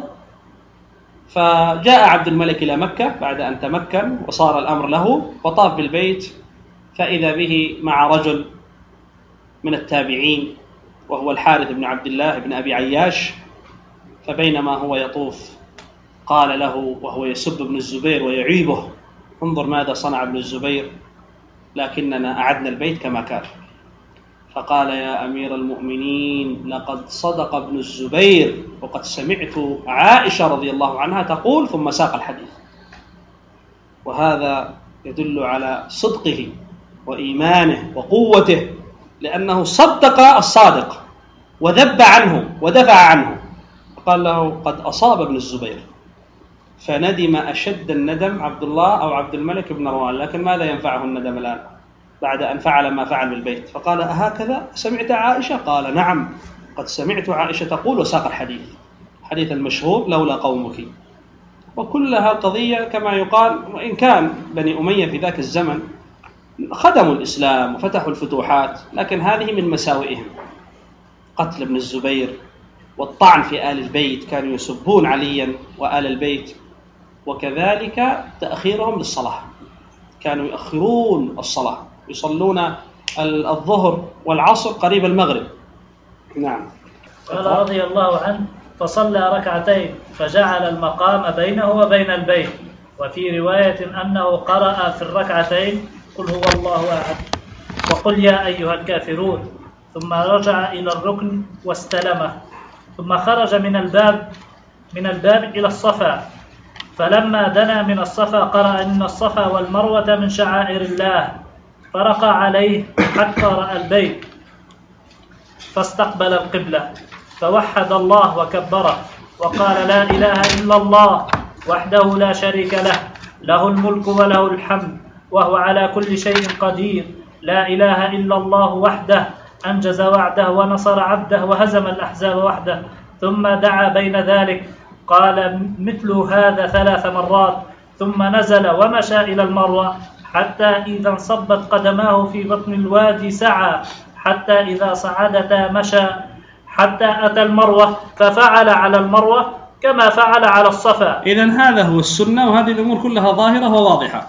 Speaker 3: فجاء عبد الملك إلى مكة بعد أن تمكن وصار الأمر له، وطاف بالبيت، فإذا به مع رجل من التابعين وهو الحارث بن عبد الله بن أبي عياش. فبينما هو يطوف قال له وهو يسب ابن الزبير ويعيبه: انظر ماذا صنع ابن الزبير، لكننا أعدنا البيت كما كان. فقال: يا أمير المؤمنين، لقد صدق ابن الزبير، وقد سمعت عائشة رضي الله عنها تقول، ثم ساق الحديث. وهذا يدل على صدقه وإيمانه وقوته، لأنه صدق الصادق وذب عنه ودفع عنه. قال له: قد أصاب ابن الزبير. فندم أشد الندم عبد الله أو عبد الملك بن مروان، لكن ماذا ينفعه الندم الآن بعد أن فعل ما فعل بالبيت؟ فقال: أهكذا سمعت عائشة؟ قال: نعم، قد سمعت عائشة تقول، وساق الحديث المشهور: لولا قومك. وكلها قضية كما يقال، وإن كان بني أمية في ذاك الزمن خدموا الإسلام وفتحوا الفتوحات، لكن هذه من مساوئهم: قتل ابن الزبير والطعن في آل البيت، كانوا يسبون عليا وآل البيت. وكذلك تأخيرهم للصلاة، كانوا يؤخرون الصلاة، يصلون الظهر والعصر قريب المغرب. نعم.
Speaker 2: قال رضي الله عنه: فصلى ركعتين فجعل المقام بينه وبين البيت. وفي رواية أنه قرأ في الركعتين: قل هو الله أحد، وقل يا أيها الكافرون، ثم رجع إلى الركن واستلمه، ثم خرج من الباب إلى الصفا. فلما دنا من الصفا قرأ: إن الصفا والمروة من شعائر الله، فرقى عليه حتى رأى البيت، فاستقبل القبلة، فوحد الله وكبره، وقال: لا إله إلا الله وحده لا شريك له، له الملك وله الحمد وهو على كل شيء قدير، لا إله إلا الله وحده أنجز وعده ونصر عبده وهزم الأحزاب وحده. ثم دعا بين ذلك، قال مثل هذا 3 مرات، ثم نزل ومشى إلى المروة، حتى إذا انصبت قدماه في بطن الوادي سعى، حتى إذا صعدتا مشى، حتى أتى المروة، ففعل على المروة كما فعل على الصفا.
Speaker 3: إذن هذا هو السنة، وهذه الأمور كلها ظاهرة وواضحة.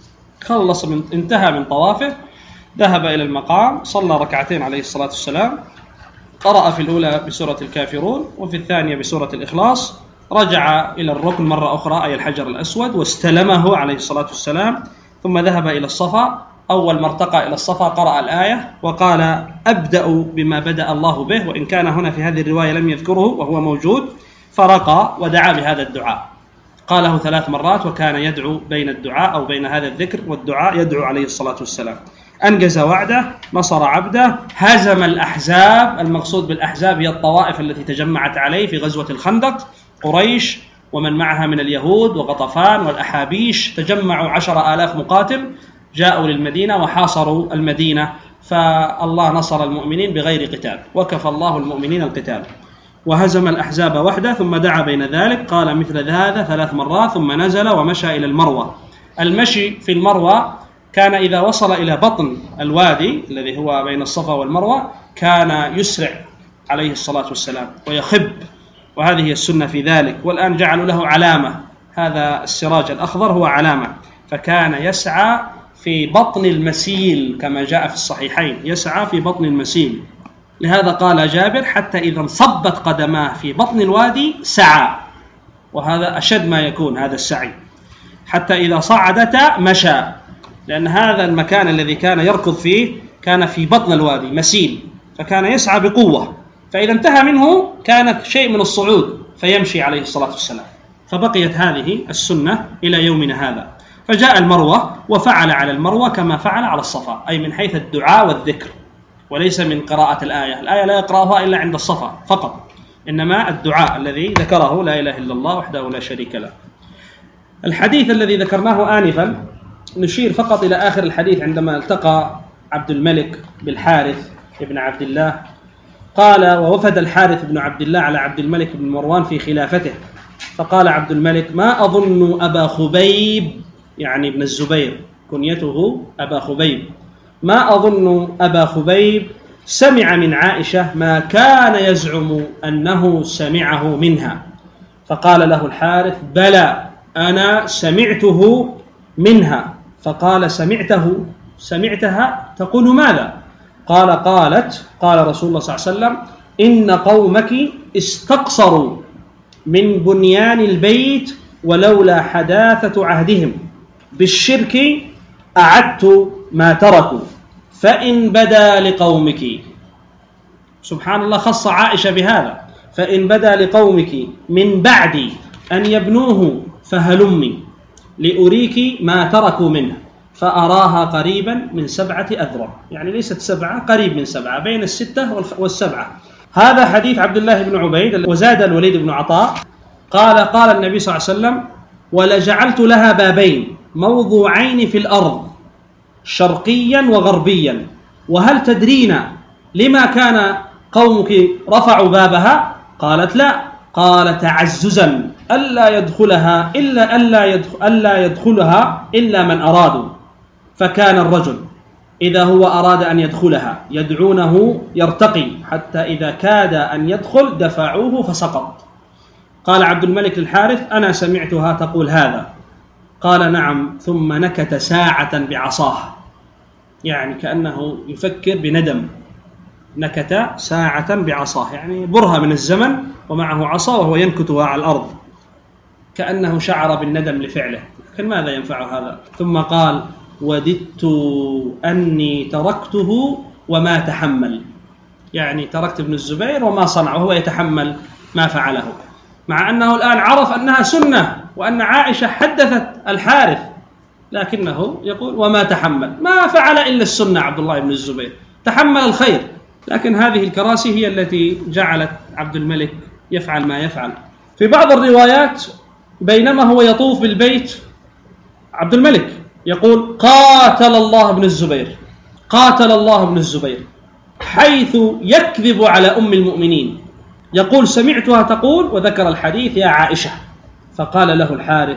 Speaker 3: انتهى من طوافه، ذهب إلى المقام، صلى ركعتين عليه الصلاة والسلام، قرأ في الأولى بسورة الكافرون وفي الثانية بسورة الإخلاص، رجع إلى الركن مرة أخرى أي الحجر الأسود واستلمه عليه الصلاة والسلام، ثم ذهب إلى الصفا. أول ما ارتقى إلى الصفا قرأ الآية وقال: أبدأ بما بدأ الله به، وإن كان هنا في هذه الرواية لم يذكره وهو موجود. فرقى ودعا بهذا الدعاء، قاله 3 مرات، وكان يدعو بين الدعاء أو بين هذا الذكر والدعاء يدعو عليه الصلاة والسلام. أنجز وعده، نصر عبده، هزم الأحزاب. المقصود بالأحزاب هي الطوائف التي تجمعت عليه في غزوة الخندق، قريش ومن معها من اليهود وغطفان والأحابيش، تجمعوا 10,000 مقاتل، جاءوا للمدينة وحاصروا المدينة، فالله نصر المؤمنين بغير قتال، وكفى الله المؤمنين القتال، وهزم الأحزاب وحده. ثم دعا بين ذلك، قال مثل هذا 3 مرات، ثم نزل ومشى إلى المروة. المشي في المروة كان إذا وصل إلى بطن الوادي الذي هو بين الصفا والمروة كان يسرع عليه الصلاة والسلام ويخب، وهذه هي السنة في ذلك. والآن جعلوا له علامة، هذا السراج الأخضر هو علامة، فكان يسعى في بطن المسيل كما جاء في الصحيحين، يسعى في بطن المسيل. لهذا قال جابر: حتى إذا انصبت قدماه في بطن الوادي سعى، وهذا أشد ما يكون هذا السعي، حتى إذا صعدتا مشى، لأن هذا المكان الذي كان يركض فيه كان في بطن الوادي مسيل، فكان يسعى بقوة، فإذا انتهى منه كانت شيء من الصعود فيمشي عليه الصلاة والسلام. فبقيت هذه السنة إلى يومنا هذا. فجاء المروة وفعل على المروة كما فعل على الصفا، أي من حيث الدعاء والذكر، وليس من قراءة الآية لا يقرأها إلا عند الصفا فقط، إنما الدعاء الذي ذكره لا إله إلا الله وحده لا شريك له. الحديث الذي ذكرناه آنفا نشير فقط إلى آخر الحديث عندما التقى عبد الملك بالحارث بن عبد الله، قال: ووفد الحارث بن عبد الله على عبد الملك بن مروان في خلافته، فقال عبد الملك: ما أظن أبا خبيب، يعني ابن الزبير كنيته أبا خبيب، ما أظن أبا خبيب سمع من عائشة ما كان يزعم أنه سمعه منها. فقال له الحارث: بلى، أنا سمعته منها. فقال: سمعتها تقول ماذا؟ قال رسول الله صلى الله عليه وسلم: إن قومك استقصروا من بنيان البيت ولولا حداثة عهدهم بالشرك أعدت ما تركوا فإن بدا لقومك. سبحان الله، خص عائشة بهذا: فإن بدا لقومك من بعد أن يبنوه فهلمي لأريك ما تركوا منه، فأراها قريبا من 7 أذرع، يعني ليست 7، قريب من 7، بين 6 و7. هذا حديث عبد الله بن عبيد. وزاد الوليد بن عطاء قال النبي صلى الله عليه وسلم: ولجعلت لها بابين موضوعين في الأرض شرقيا وغربيا، وهل تدرين لما كان قومك رفعوا بابها؟ قالت: لا. قال: تعززا ألا يدخلها إلا من أرادوا، فكان الرجل إذا هو أراد أن يدخلها يدعونه يرتقي حتى إذا كاد أن يدخل دفعوه فسقط. قال عبد الملك للحارث: أنا سمعتها تقول هذا. قال: نعم. ثم نكت ساعة بعصاه، يعني كأنه يفكر بندم. نكت ساعة بعصاه، يعني برهة من الزمن ومعه عصا وهو ينكتها على الأرض، كأنه شعر بالندم لفعله، لكن ماذا ينفع هذا؟ ثم قال: وددت أني تركته وما تحمل، يعني تركت ابن الزبير وما صنع، وهو يتحمل ما فعله، مع أنه الآن عرف أنها سنة وأن عائشة حدثت الحارث، لكنه يقول: وما تحمل، ما فعل إلا السنة عبد الله بن الزبير، تحمل الخير. لكن هذه الكراسي هي التي جعلت عبد الملك يفعل ما يفعل. في بعض الروايات بينما هو يطوف بالبيت عبد الملك يقول: قاتل الله ابن الزبير، قاتل الله ابن الزبير، حيث يكذب على أم المؤمنين، يقول: سمعتها تقول، وذكر الحديث يا عائشة. فقال له الحارث: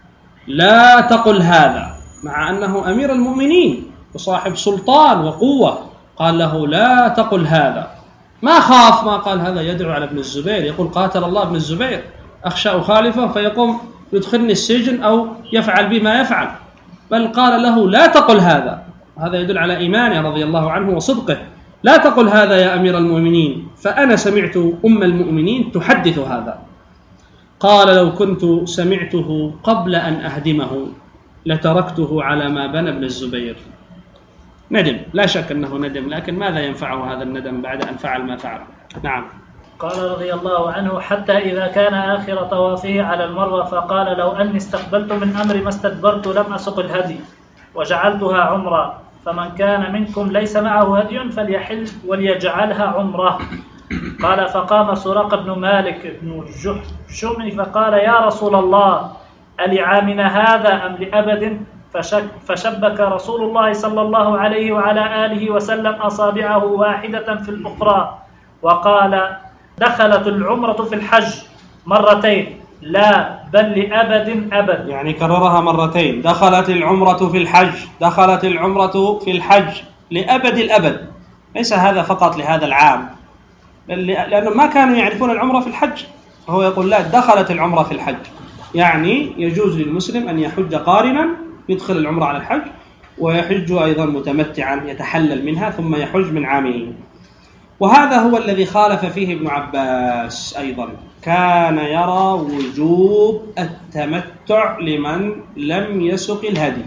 Speaker 3: لا تقل هذا، مع أنه أمير المؤمنين وصاحب سلطان وقوة، قال له: لا تقل هذا. ما خاف، ما قال هذا يدعو على ابن الزبير، يقول: قاتل الله ابن الزبير، أخشى أخالفه فيقوم يدخلني السجن أو يفعل بما يفعل، بل قال له: لا تقل هذا. هذا يدل على إيمانه رضي الله عنه وصدقه. لا تقل هذا يا أمير المؤمنين، فأنا سمعت أم المؤمنين تحدث هذا. قال: لو كنت سمعته قبل أن أهدمه لتركته على ما بنى ابن الزبير. ندم، لا شك أنه ندم، لكن ماذا ينفعه هذا الندم بعد أن فعل ما فعل؟ نعم.
Speaker 2: قال رضي الله عنه: حتى إذا كان آخر طوافه على المروة فقال: لو أني استقبلت من أمري ما استدبرت لم أسق الهدي وجعلتها عمرة، فمن كان منكم ليس معه هدي فليحل وليجعلها عمرة. قال: فقام سراقة بن مالك بن الجحشم فقال: يا رسول الله، ألعامنا هذا أم لأبد؟ فشبك رسول الله صلى الله عليه وعلى آله وسلم أصابعه واحدة في الأخرى وقال: دخلت العمرة في الحج مرتين، لا بل لأبد أبد.
Speaker 3: يعني كررها مرتين: دخلت العمرة في الحج، دخلت العمرة في الحج لأبد الأبد. ليس هذا فقط لهذا العام، لأنه ما كانوا يعرفون العمرة في الحج، فهو يقول: لا، دخلت العمرة في الحج، يعني يجوز للمسلم أن يحج قارنا، يدخل العمرة على الحج، ويحج أيضا متمتعا يتحلل منها ثم يحج من عامه. وهذا هو الذي خالف فيه ابن عباس أيضا، كان يرى وجوب التمتع لمن لم يسق الهدي،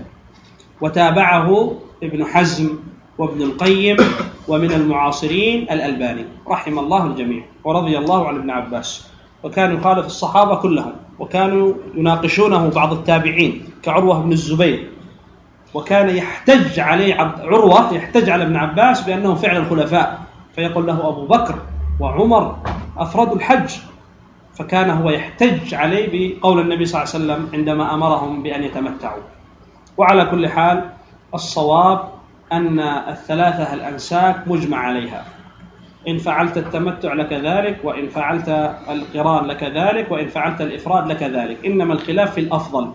Speaker 3: وتابعه ابن حزم وابن القيم ومن المعاصرين الألباني رحم الله الجميع ورضي الله عن ابن عباس. وكان يخالف الصحابة كلهم، وكانوا يناقشونه بعض التابعين كعروة بن الزبير، وكان يحتج عليه عروة يحتج على ابن عباس بأنه فعل الخلفاء، فيقول له أبو بكر وعمر أفردوا الحج، فكان هو يحتج عليه بقول النبي صلى الله عليه وسلم عندما أمرهم بأن يتمتعوا. وعلى كل حال الصواب أن الثلاثة الأنساك مجمع عليها، إن فعلت التمتع لك ذلك، وإن فعلت القران لك ذلك، وإن فعلت الإفراد لك ذلك، إنما الخلاف في الأفضل.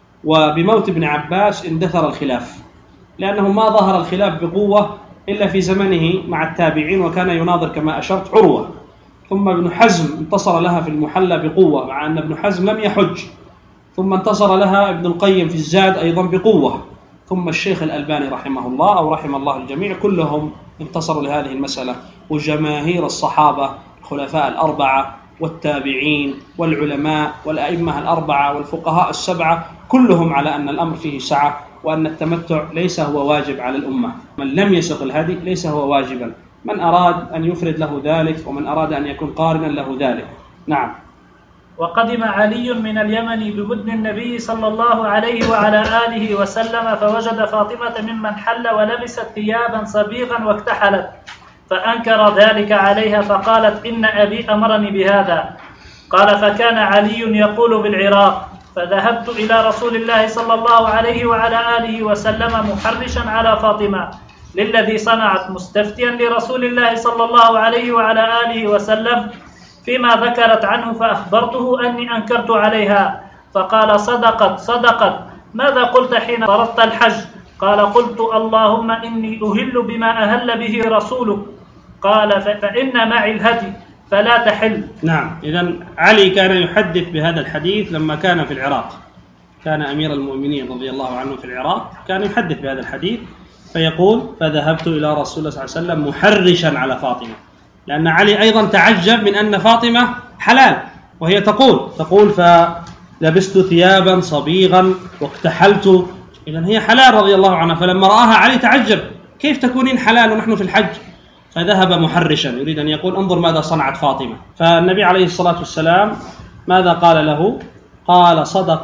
Speaker 3: وبموت ابن عباس اندثر الخلاف، لأنه ما ظهر الخلاف بقوة إلا في زمنه مع التابعين، وكان يناظر كما أشرت عروة، ثم ابن حزم انتصر لها في المحلى بقوة مع أن ابن حزم لم يحج، ثم انتصر لها ابن القيم في الزاد أيضا بقوة، ثم الشيخ الألباني رحمه الله أو رحم الله الجميع كلهم انتصروا لهذه المسألة. وجماهير الصحابة الخلفاء الأربعة والتابعين والعلماء والأئمة الأربعة والفقهاء السبعة كلهم على أن الأمر فيه سعة، وأن التمتع ليس هو واجب على الأمة. من لم يسق الهدي ليس هو واجبا، من أراد أن يفرد له ذلك، ومن أراد أن يكون قارنا له ذلك. نعم.
Speaker 2: وقدم علي من اليمن ببدن النبي صلى الله عليه وعلى آله وسلم، فوجد فاطمة ممن حل ولبست ثيابا صبيغا واكتحلت، فأنكر ذلك عليها، فقالت إن أبي أمرني بهذا. قال فكان علي يقول بالعراق، فذهبت إلى رسول الله صلى الله عليه وعلى آله وسلم محرشا على فاطمة للذي صنعت، مستفتيا لرسول الله صلى الله عليه وعلى آله وسلم فيما ذكرت عنه، فأخبرته أني أنكرت عليها، فقال صدقت. ماذا قلت حين فرضت الحج؟ قال قلت اللهم إني أهل بما أهل به رسولك. قال فإن معي الهدي فلا تحل.
Speaker 3: نعم. إذن علي كان يحدث بهذا الحديث لما كان في العراق، كان أمير المؤمنين رضي الله عنه في العراق، كان يحدث بهذا الحديث فيقول فذهبت إلى رسول الله صلى الله عليه وسلم محرشا على فاطمة، لأن علي أيضا تعجب من أن فاطمة حلال، وهي تقول فلبست ثيابا صبيغا واكتحلت، إذن هي حلال رضي الله عنها. فلما رآها علي تعجب، كيف تكونين حلال ونحن في الحج؟ فذهب محرشا يريد أن يقول انظر ماذا صنعت فاطمة. فالنبي عليه الصلاة والسلام ماذا قال له؟ قال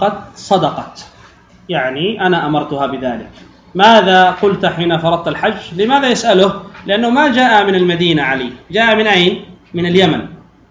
Speaker 3: صدقت، يعني أنا أمرتها بذلك. ماذا قلت حين فرضت الحج؟ لماذا يسأله؟ لأنه ما جاء من المدينة علي، جاء من أين؟ من اليمن،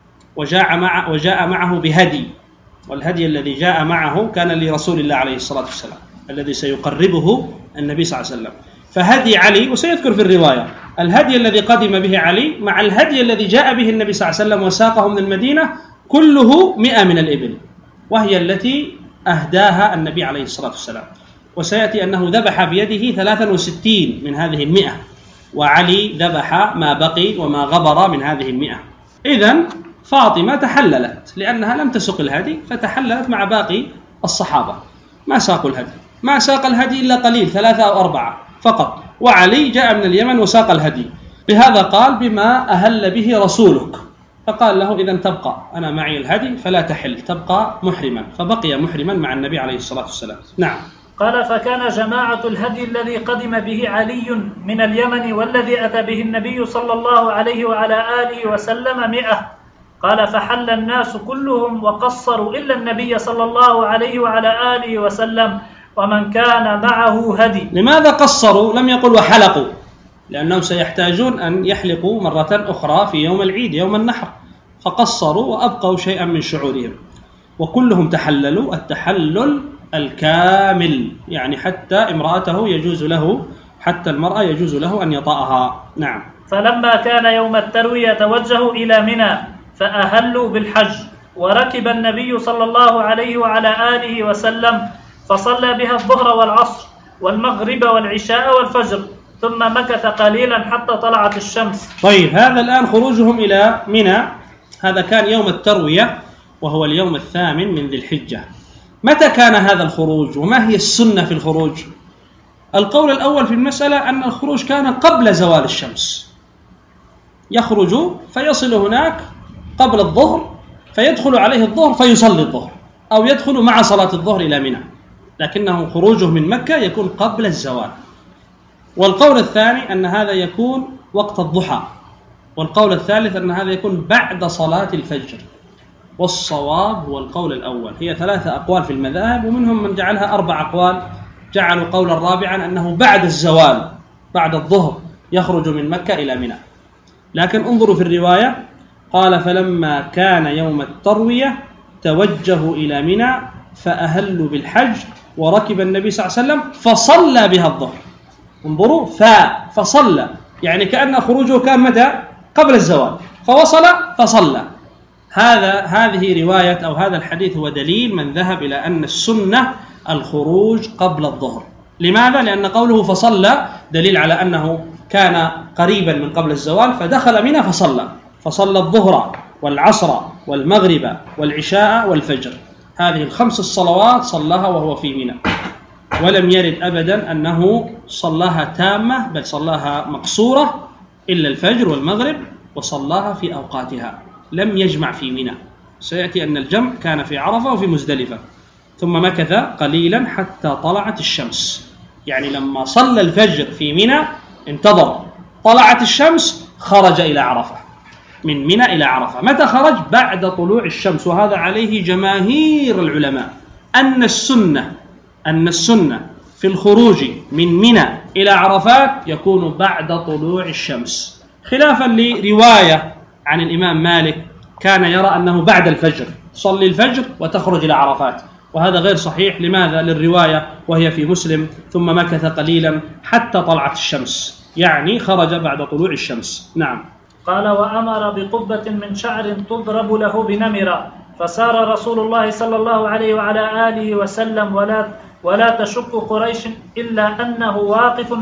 Speaker 3: وجاء معه بهدي، والهدي الذي جاء معه كان لرسول الله عليه الصلاة والسلام الذي سيقربه النبي صلى الله عليه وسلم. فهدي علي، وسيذكر في الرواية الهدي الذي قدم به علي مع الهدي الذي جاء به النبي صلى الله عليه وسلم وساقه من المدينة كله 100 من الإبل، وهي التي أهداها النبي عليه الصلاة والسلام. وسيأتي أنه ذبح بيده 63 من هذه 100، وعلي ذبح ما بقي وما غبر من هذه 100. إذن فاطمة تحللت لأنها لم تسق الهدي، فتحللت مع باقي الصحابة ما ساقوا الهدي، ما ساق الهدي إلا قليل 3 أو 4 فقط، وعلي جاء من اليمن وساق الهدي. بهذا قال بما أهل به رسولك، فقال له إذن تبقى، أنا معي الهدي فلا تحل، تبقى محرما، فبقي محرما مع النبي عليه الصلاة والسلام. نعم.
Speaker 2: قال فكان جماعة الهدي الذي قدم به علي من اليمن والذي أتى به النبي صلى الله عليه وعلى آله وسلم 100. قال فحل الناس كلهم وقصروا إلا النبي صلى الله عليه وعلى آله وسلم ومن كان معه هدي.
Speaker 3: لماذا قصروا؟ لم يقل وحلقوا، لأنهم سيحتاجون أن يحلقوا مرة أخرى في يوم العيد يوم النحر، فقصروا وأبقوا شيئا من شعورهم، وكلهم تحللوا التحلل الكامل، يعني حتى امرأته يجوز له، حتى المرأة يجوز له أن يطأها. نعم.
Speaker 2: فلما كان يوم التروية توجهوا إلى منى فأهلوا بالحج، وركب النبي صلى الله عليه وعلى آله وسلم فصلى بها الظهر والعصر والمغرب والعشاء والفجر، ثم مكث قليلا حتى طلعت الشمس.
Speaker 3: طيب، هذا الآن خروجهم إلى منى، هذا كان يوم التروية وهو اليوم 8 من ذي الحجة. متى كان هذا الخروج وما هي السنة في الخروج؟ القول الأول في المسألة أن الخروج كان قبل زوال الشمس، يخرج فيصل هناك قبل الظهر فيدخل عليه الظهر فيصلي الظهر، أو يدخل مع صلاة الظهر إلى منى، لكنه خروجه من مكة يكون قبل الزوال. والقول الثاني أن هذا يكون وقت الضحى، والقول الثالث أن هذا يكون بعد صلاة الفجر، والصواب هو القول الأول. هي 3 أقوال في المذاهب، ومنهم من جعلها 4 أقوال، جعلوا قولا رابعا أنه بعد الزوال بعد الظهر يخرج من مكة إلى منى. لكن انظروا في الرواية، قال فلما كان يوم التروية توجهوا إلى منى فأهلوا بالحج وركب النبي صلى الله عليه وسلم فصلى بها الظهر. انظروا فصلى، يعني كأن خروجه كان متى؟ قبل الزوال، فوصل فصلى. هذه رواية أو هذا الحديث هو دليل من ذهب إلى أن السنة الخروج قبل الظهر. لماذا؟ لأن قوله فصلى دليل على أنه كان قريبا من قبل الزوال فدخل منى فصلى الظهر والعصر والمغرب والعشاء والفجر، هذه ال5 الصلوات صلاها وهو في منى، ولم يرد أبدا أنه صلاها تامة، بل صلاها مقصورة إلا الفجر والمغرب، وصلاها في أوقاتها، لم يجمع في منى. سيأتي أن الجمع كان في عرفة وفي مزدلفة، ثم مكث قليلا حتى طلعت الشمس، يعني لما صلى الفجر في منى انتظر، طلعت الشمس خرج إلى عرفة، من منى إلى عرفة. متى خرج؟ بعد طلوع الشمس، وهذا عليه جماهير العلماء، أن السنة في الخروج من منى إلى عرفات يكون بعد طلوع الشمس، خلافا لرواية عن الإمام مالك كان يرى أنه بعد الفجر، تصلي الفجر وتخرج إلى عرفات، وهذا غير صحيح. لماذا؟ للرواية وهي في مسلم ثم مكث قليلا حتى طلعت الشمس، يعني خرج بعد طلوع الشمس. نعم.
Speaker 2: قال وأمر بقبة من شعر تضرب له بنمرة، فسار رسول الله صلى الله عليه وعلى آله وسلم ولا تشك قريش إلا أنه واقف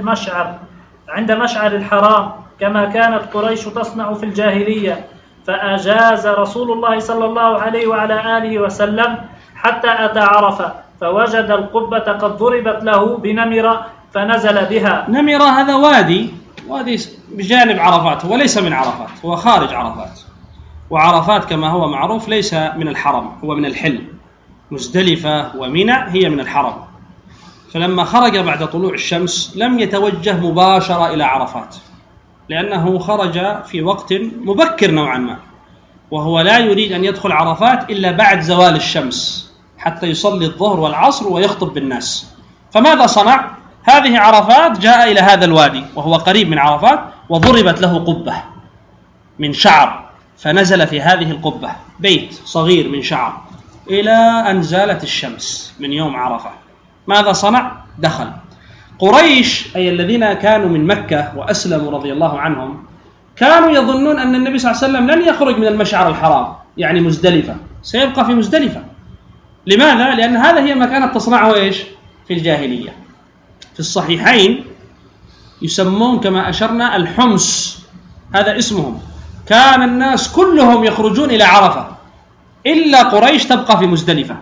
Speaker 2: عند مشعر الحرام، كما كانت قريش تصنع في الجاهلية. فأجاز رسول الله صلى الله عليه وعلى آله وسلم حتى أتى عرفة، فوجد القبة قد ضربت له بنمرة فنزل بها.
Speaker 3: نمرة هذا وادي بجانب عرفات، وليس من عرفات، هو خارج عرفات، وعرفات كما هو معروف ليس من الحرم، هو من الحل. مزدلفة ومنى هي من الحرم. فلما خرج بعد طلوع الشمس لم يتوجه مباشرة إلى عرفات، لأنه خرج في وقت مبكر نوعا ما، وهو لا يريد أن يدخل عرفات إلا بعد زوال الشمس حتى يصلي الظهر والعصر ويخطب بالناس. فماذا صنع؟ هذه عرفات، جاء إلى هذا الوادي وهو قريب من عرفات، وضربت له قبة من شعر، فنزل في هذه القبة، بيت صغير من شعر، إلى أن زالت الشمس من يوم عرفة. ماذا صنع؟ دخل. قريش أي الذين كانوا من مكة وأسلموا رضي الله عنهم كانوا يظنون أن النبي صلى الله عليه وسلم لن يخرج من المشعر الحرام، يعني مزدلفة، سيبقى في مزدلفة. لماذا؟ لأن هذا هي ما كانت تصنعه في الجاهلية. في الصحيحين يسمون كما أشرنا الحمص، هذا اسمهم، كان الناس كلهم يخرجون إلى عرفة إلا قريش تبقى في مزدلفة،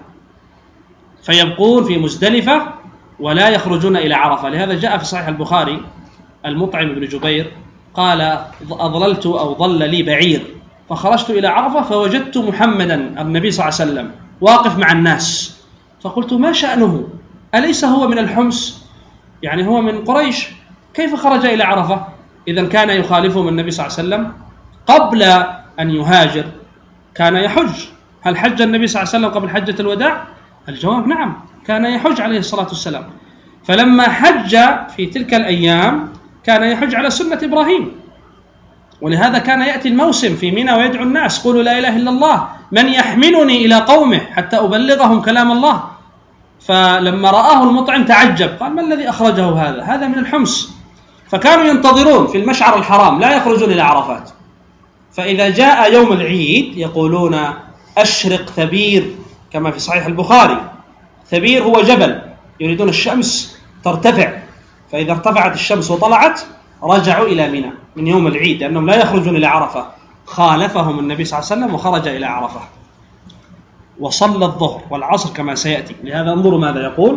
Speaker 3: فيبقون في مزدلفة ولا يخرجون إلى عرفة. لهذا جاء في صحيح البخاري المطعم بن جبير قال أضللت أو ضل لي بعير فخرجت إلى عرفة فوجدت محمدا النبي صلى الله عليه وسلم واقف مع الناس، فقلت ما شأنه؟ أليس هو من الحمص؟ يعني هو من قريش، كيف خرج إلى عرفة؟ إذن كان يخالفهم النبي صلى الله عليه وسلم قبل أن يهاجر، كان يحج. هل حج النبي صلى الله عليه وسلم قبل حجة الوداع؟ الجواب نعم، كان يحج عليه الصلاة والسلام. فلما حج في تلك الأيام كان يحج على سنة إبراهيم، ولهذا كان يأتي الموسم في منى ويدعو الناس قولوا لا إله إلا الله، من يحملني إلى قومه حتى أبلغهم كلام الله. فلما رآه المطعم تعجب، قال ما الذي أخرجه هذا من الحمص. فكانوا ينتظرون في المشعر الحرام لا يخرجون إلى عرفات. فإذا جاء يوم العيد يقولون أشرق ثبير، كما في صحيح البخاري، ثبير هو جبل، يريدون الشمس ترتفع، فإذا ارتفعت الشمس وطلعت رجعوا إلى منى من يوم العيد، لأنهم لا يخرجون إلى عرفة. خالفهم النبي صلى الله عليه وسلم وخرج إلى عرفة وصلى الظهر والعصر كما سيأتي. لهذا انظروا ماذا يقول: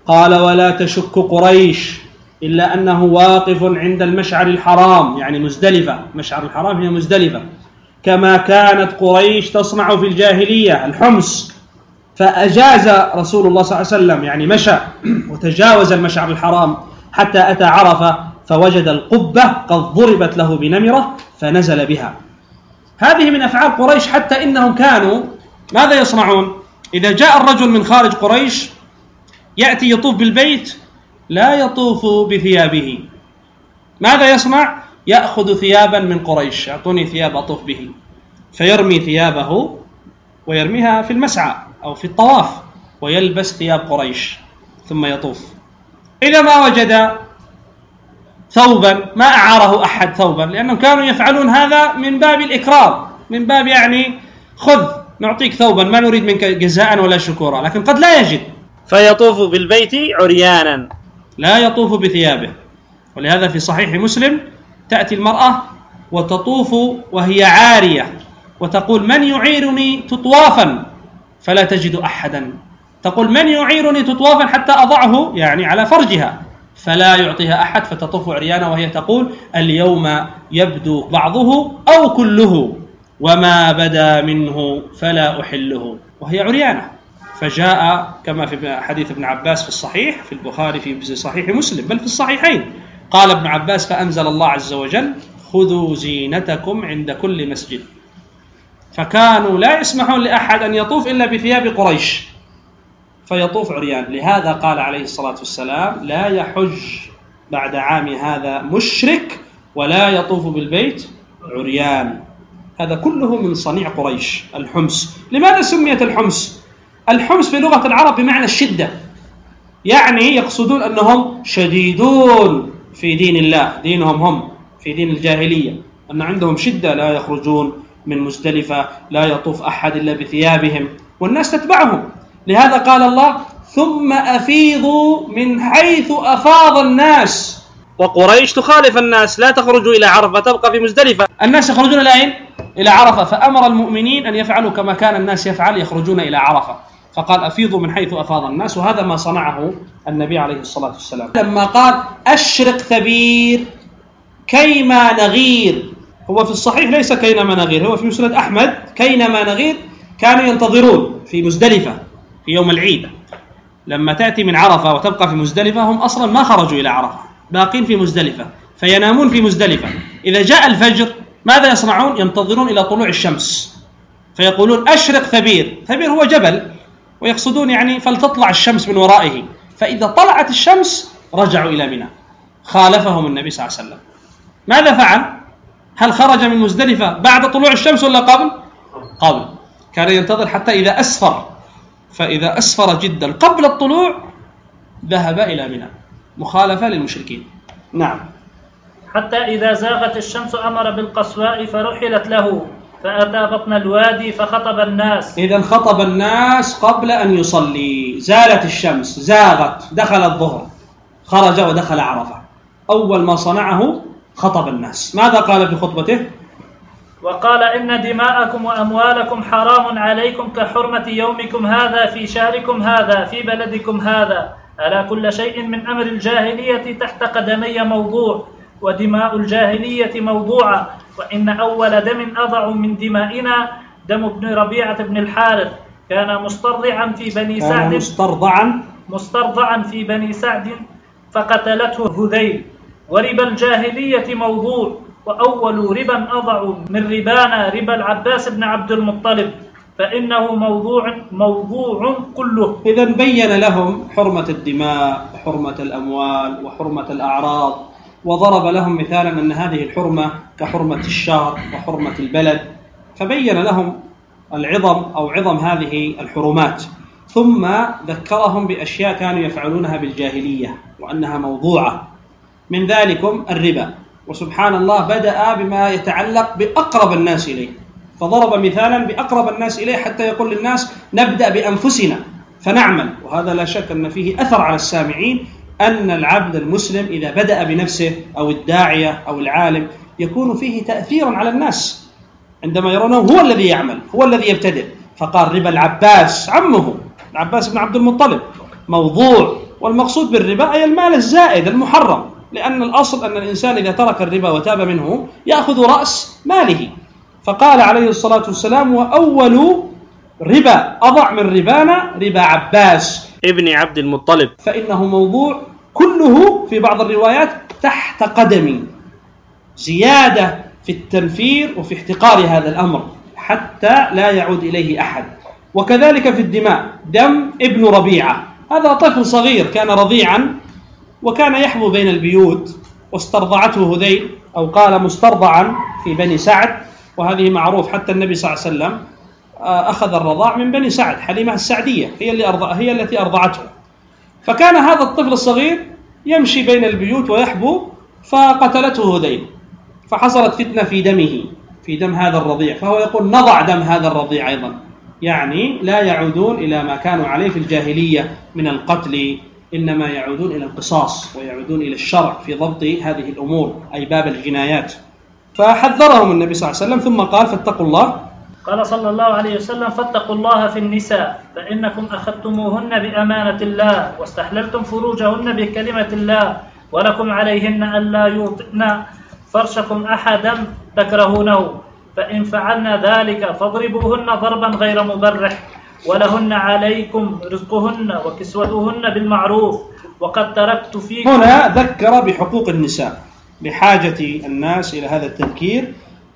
Speaker 3: قال ولا تشك قريش إلا أنه واقف عند المشعر الحرام، يعني مزدلفة، مشعر الحرام هي مزدلفة، كما كانت قريش تصنع في الجاهلية الحمص. فأجاز رسول الله صلى الله عليه وسلم، يعني مشى وتجاوز المشعر الحرام حتى أتى عرفة فوجد القبة قد ضربت له بنمرة فنزل بها. هذه من أفعال قريش، حتى إنهم كانوا ماذا يصنعون؟ إذا جاء الرجل من خارج قريش يأتي يطوف بالبيت لا يطوف بثيابه، ماذا يصنع؟ يأخذ ثيابا من قريش، يعطوني ثياب أطوف به، فيرمي ثيابه ويرميها في المسعى أو في الطواف ويلبس ثياب قريش ثم يطوف. إذا ما وجد ثوبا ما أعاره أحد ثوبا، لأنهم كانوا يفعلون هذا من باب الإكرام، من باب يعني خذ نعطيك ثوبا ما نريد منك جزاء ولا شكورا، لكن قد لا يجد فيطوف بالبيت عريانا لا يطوف بثيابه. ولهذا في صحيح مسلم تأتي المرأة وتطوف وهي عارية وتقول من يعيرني تطوافا، فلا تجد أحدا، تقول من يعيرني تطوافا حتى أضعه يعني على فرجها، فلا يعطيها أحد، فتطوف عريانا وهي تقول اليوم يبدو بعضه أو كله وما بدا منه فلا أحله، وهي عريانة. فجاء كما في حديث ابن عباس في الصحيح في البخاري في صحيح مسلم بل في الصحيحين، قال ابن عباس فأنزل الله عز وجل خذوا زينتكم عند كل مسجد. فكانوا لا يسمحون لأحد أن يطوف إلا بثياب قريش فيطوف عريان. لهذا قال عليه الصلاة والسلام لا يحج بعد عام هذا مشرك ولا يطوف بالبيت عريان. هذا كله من صنيع قريش. الحمص، لماذا سميت الحمص؟ الحمص في لغة العرب بمعنى الشدة، يعني يقصدون أنهم شديدون في دين الله، دينهم هم في دين الجاهلية، أن عندهم شدة، لا يخرجون من مزدلفة، لا يطوف أحد إلا بثيابهم والناس تتبعهم. لهذا قال الله ثم أفيضوا من حيث أفاض الناس، وقريش تخالف الناس لا تخرجوا إلى عرفة تبقى في مزدلفة، الناس يخرجون إلى أين؟ إلى عرفة. فأمر المؤمنين أن يفعلوا كما كان الناس يفعل، يخرجون إلى عرفة، فقال أفيضوا من حيث أفاض الناس. وهذا ما صنعه النبي عليه الصلاة والسلام لما قال أشرق ثبير كيما نغير. هو في الصحيح ليس كينما نغير، هو في مسند أحمد كينما نغير. كانوا ينتظرون في مزدلفة في يوم العيد، لما تأتي من عرفة وتبقى في مزدلفة، هم أصلا ما خرجوا إلى عرفة، باقين في مزدلفة، فينامون في مزدلفة. إذا جاء الفجر ماذا يصنعون؟ ينتظرون إلى طلوع الشمس، فيقولون أشرق ثبير. ثبير هو جبل، ويقصدون يعني فلتطلع الشمس من ورائه. فإذا طلعت الشمس رجعوا إلى منى. خالفهم النبي صلى الله عليه وسلم. ماذا فعل؟ هل خرج من مزدلفة بعد طلوع الشمس ولا قبل؟ قبل. كان ينتظر حتى إذا أسفر، فإذا أسفر جدا قبل الطلوع ذهب إلى منى، مخالفة للمشركين. نعم.
Speaker 2: حتى إذا زاغت الشمس أمر بالقصواء فرحلت له فأتى بطن الوادي فخطب الناس.
Speaker 3: إذن خطب الناس قبل أن يصلي. زالت الشمس، زاغت، دخل الظهر، خرج ودخل عرفة. أول ما صنعه خطب الناس. ماذا قال في خطبته؟
Speaker 2: وقال إن دماءكم وأموالكم حرام عليكم كحرمة يومكم هذا في شهركم هذا في بلدكم هذا. ألا كل شيء من أمر الجاهلية تحت قدمي موضوع، ودماء الجاهلية موضوعة، وإن أول دم أضع من دمائنا دم ابن ربيعة بن الحارث، كان مسترضعا في بني سعد، مسترضعا في بني سعد فقتلته هذيل. وربا الجاهلية موضوع، وأول ربا أضع من ربانا ربا العباس بن عبد المطلب، فإنه موضوع كله.
Speaker 3: إذن بين لهم حرمة الدماء وحرمة الأموال وحرمة الأعراض، وضرب لهم مثالا أن هذه الحرمة كحرمة الشهر وحرمة البلد، فبين لهم العظم أو عظم هذه الحرمات. ثم ذكرهم بأشياء كانوا يفعلونها بالجاهلية وأنها موضوعة، من ذلكم الربا. وسبحان الله بدأ بما يتعلق بأقرب الناس إليه، فضرب مثالا بأقرب الناس إليه حتى يقول للناس نبدأ بأنفسنا فنعمل. وهذا لا شك أن فيه أثر على السامعين، أن العبد المسلم إذا بدأ بنفسه أو الداعية أو العالم يكون فيه تأثيرا على الناس عندما يرونه هو الذي يعمل، هو الذي يبتدئ. فقال ربا العباس، عمه العباس بن عبد المطلب، موضوع والمقصود بالربا أي المال الزائد المحرم، لأن الأصل أن الإنسان إذا ترك الربا وتاب منه يأخذ رأس ماله. فقال عليه الصلاة والسلام: وأول ربا أضع من ربانا ربا عباس ابن عبد المطلب، فإنه موضوع كله في بعض الروايات تحت قدمي، زيادة في التنفير وفي احتقار هذا الأمر حتى لا يعود إليه أحد. وكذلك في الدماء، دم ابن ربيعة، هذا طفل صغير كان رضيعا وكان يحبو بين البيوت، واسترضعته هذيل، أو قال مسترضعا في بني سعد، وهذه معروف، حتى النبي صلى الله عليه وسلم أخذ الرضاع من بني سعد، حليمة السعدية هي التي أرضعته. فكان هذا الطفل الصغير يمشي بين البيوت ويحبو، فقتلته هذيل، فحصلت فتنة في دمه، في دم هذا الرضيع، فهو يقول: نضع دم هذا الرضيع أيضا، يعني لا يعودون إلى ما كانوا عليه في الجاهلية من القتل، إنما يعودون إلى القصاص ويعودون إلى الشرع في ضبط هذه الأمور، أي باب الجنايات. فحذرهم النبي صلى الله عليه وسلم، ثم قال: فاتقوا الله.
Speaker 2: قال صلى الله عليه وسلم: فاتقوا الله في النساء، فإنكم أخذتموهن بأمانة الله واستحللتم فروجهن بكلمة الله، ولكم عليهن ألا يوطئن فرشكم أحدا تكرهونه، فإن فعلن ذلك فاضربوهن ضربا غير مبرح، ولهن عليكم رزقهن وكسوتهن بالمعروف، وقد تركت فيكم.
Speaker 3: هنا ذكر بحقوق النساء، بحاجة الناس إلى هذا التذكير،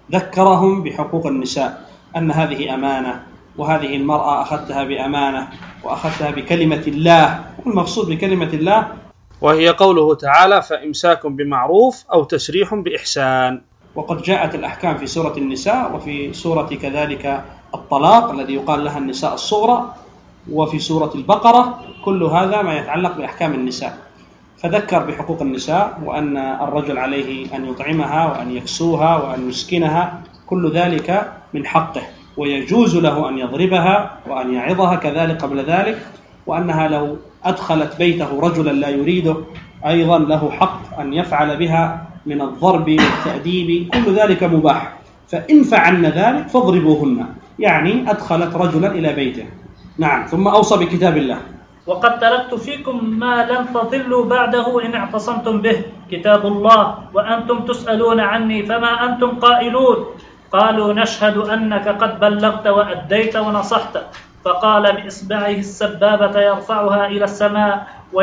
Speaker 3: ذكرهم بحقوق النساء، أن هذه أمانة، وهذه المرأة أخذتها بأمانة وأخذتها بكلمة الله. والمقصود بكلمة الله وهي قوله تعالى: فإمساك بمعروف أو تسريح بإحسان. وقد جاءت الأحكام في سورة النساء، وفي سورة كذلك الطلاق الذي يقال لها النساء الصغرى، وفي سورة البقرة، كل هذا ما يتعلق بأحكام النساء. فذكر بحقوق النساء، وأن الرجل عليه أن يطعمها وأن يكسوها وأن يسكنها، كل ذلك من حقه، ويجوز له أن يضربها وأن يعظها كذلك قبل ذلك، وأنها لو أدخلت بيته رجلا لا يريده أيضا له حق أن يفعل بها من الضرب والتأديب، كل ذلك مباح. فإن فعلن ذلك فاضربوهن، يعني أدخلت رجلا إلى بيته. نعم. ثم أوصى بكتاب الله:
Speaker 2: وقد تركت فيكم ما لن تضلوا بعده إن اعتصمتم به، كتاب الله، وأنتم تسألون عني فما أنتم قائلون. قالوا: نشهد أنك قد بلغت وأديت ونصحت. فقال بإصبعه السبابة يرفعها إلى السماء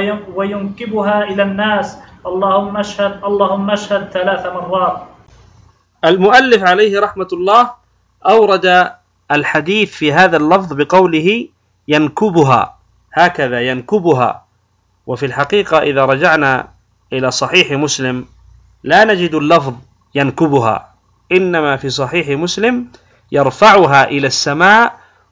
Speaker 2: وينكبها إلى الناس: اللهم اشهد اللهم اشهد 3 مرات.
Speaker 3: المؤلف عليه رحمة الله أورد الحديث في هذا اللفظ بقوله ينكبها، هكذا ينكبها. وفي الحقيقة إذا رجعنا إلى صحيح مسلم لا نجد اللفظ ينكبها، إنما في صحيح مسلم يرفعها إلى السماء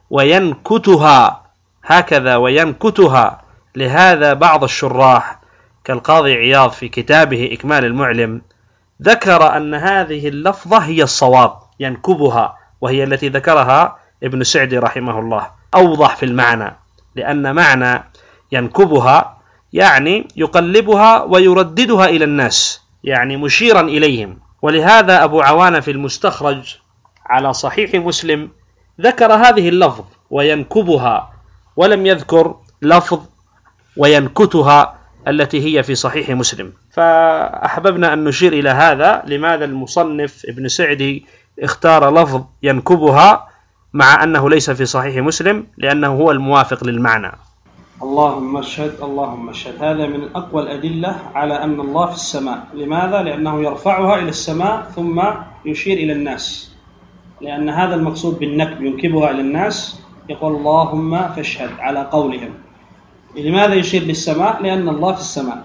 Speaker 3: وينكتها، هكذا وينكتها. لهذا بعض الشراح كالقاضي عياض في كتابه إكمال المعلم ذكر أن هذه اللفظة هي الصواب، ينكبها، وهي التي ذكرها ابن سعدي رحمه الله، أوضح في المعنى، لأن معنى ينكبها يعني يقلبها ويرددها إلى الناس، يعني مشيرا إليهم. ولهذا أبو عوانة في المستخرج على صحيح مسلم ذكر هذه اللفظ وينكبها، ولم يذكر لفظ وينكتها التي هي في صحيح مسلم. فأحببنا أن نشير إلى هذا، لماذا المصنف ابن سعدي اختار لفظ ينكبها مع أنه ليس في صحيح مسلم، لأنه هو الموافق للمعنى. اللهم اشهد اللهم اشهد، هذا من أقوى الأدلة على أن الله في السماء. لماذا؟ لأنه يرفعها إلى السماء ثم يشير إلى الناس، لأن هذا المقصود بالنكب، ينكبها إلى الناس، يقول اللهم فاشهد على قولهم. لماذا يشير للسماء؟ لأن الله في السماء.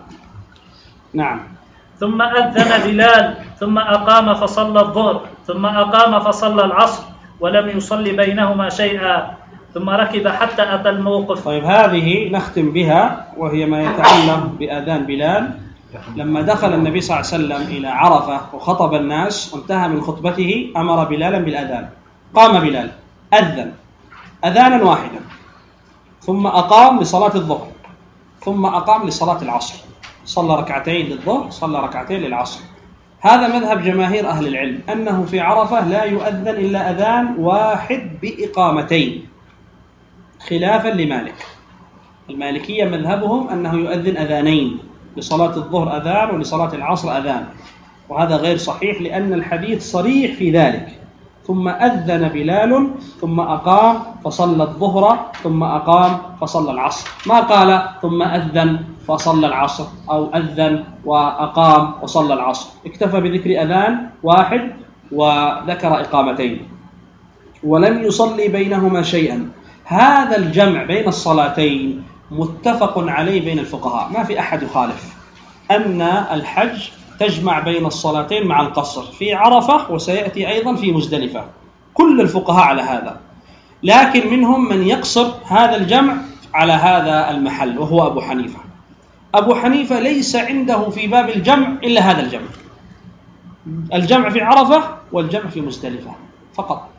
Speaker 3: نعم.
Speaker 2: ثم أذن بلال، ثم أقام فصلى الظهر، ثم أقام فصلى العصر، ولم يصلي بينهما شيئا، ثم ركب حتى أتى الموقف.
Speaker 3: طيب، هذه نختم بها، وهي ما يتعلق بأذان بلال. لما دخل النبي صلى الله عليه وسلم إلى عرفة وخطب الناس وانتهى من خطبته، أمر بلالا بالأذان. قام بلال أذن أذانا واحدا، ثم أقام لصلاة الظهر، ثم أقام لصلاة العصر، صلى ركعتين للظهر، صلى ركعتين للعصر. هذا مذهب جماهير أهل العلم، أنه في عرفة لا يؤذن إلا أذان واحد بإقامتين، خلافا لمالك. المالكية مذهبهم أنه يؤذن أذانين، لصلاة الظهر أذان ولصلاة العصر أذان، وهذا غير صحيح لأن الحديث صريح في ذلك. ثم أذن بلال ثم أقام فصلى الظهر ثم أقام فصلى العصر، ما قال ثم أذن فصلى العصر أو أذن وأقام وصلى العصر، اكتفى بذكر أذان واحد وذكر إقامتين ولم يصلي بينهما شيئا. هذا الجمع بين الصلاتين متفق عليه بين الفقهاء، ما في أحد يخالف أن الحج تجمع بين الصلاتين مع القصر في عرفة وسيأتي أيضا في مزدلفة، كل الفقهاء على هذا، لكن منهم من يقصر هذا الجمع على هذا المحل وهو أبو حنيفة. أبو حنيفة ليس عنده في باب الجمع إلا هذا الجمع، الجمع في عرفة والجمع في مزدلفة فقط.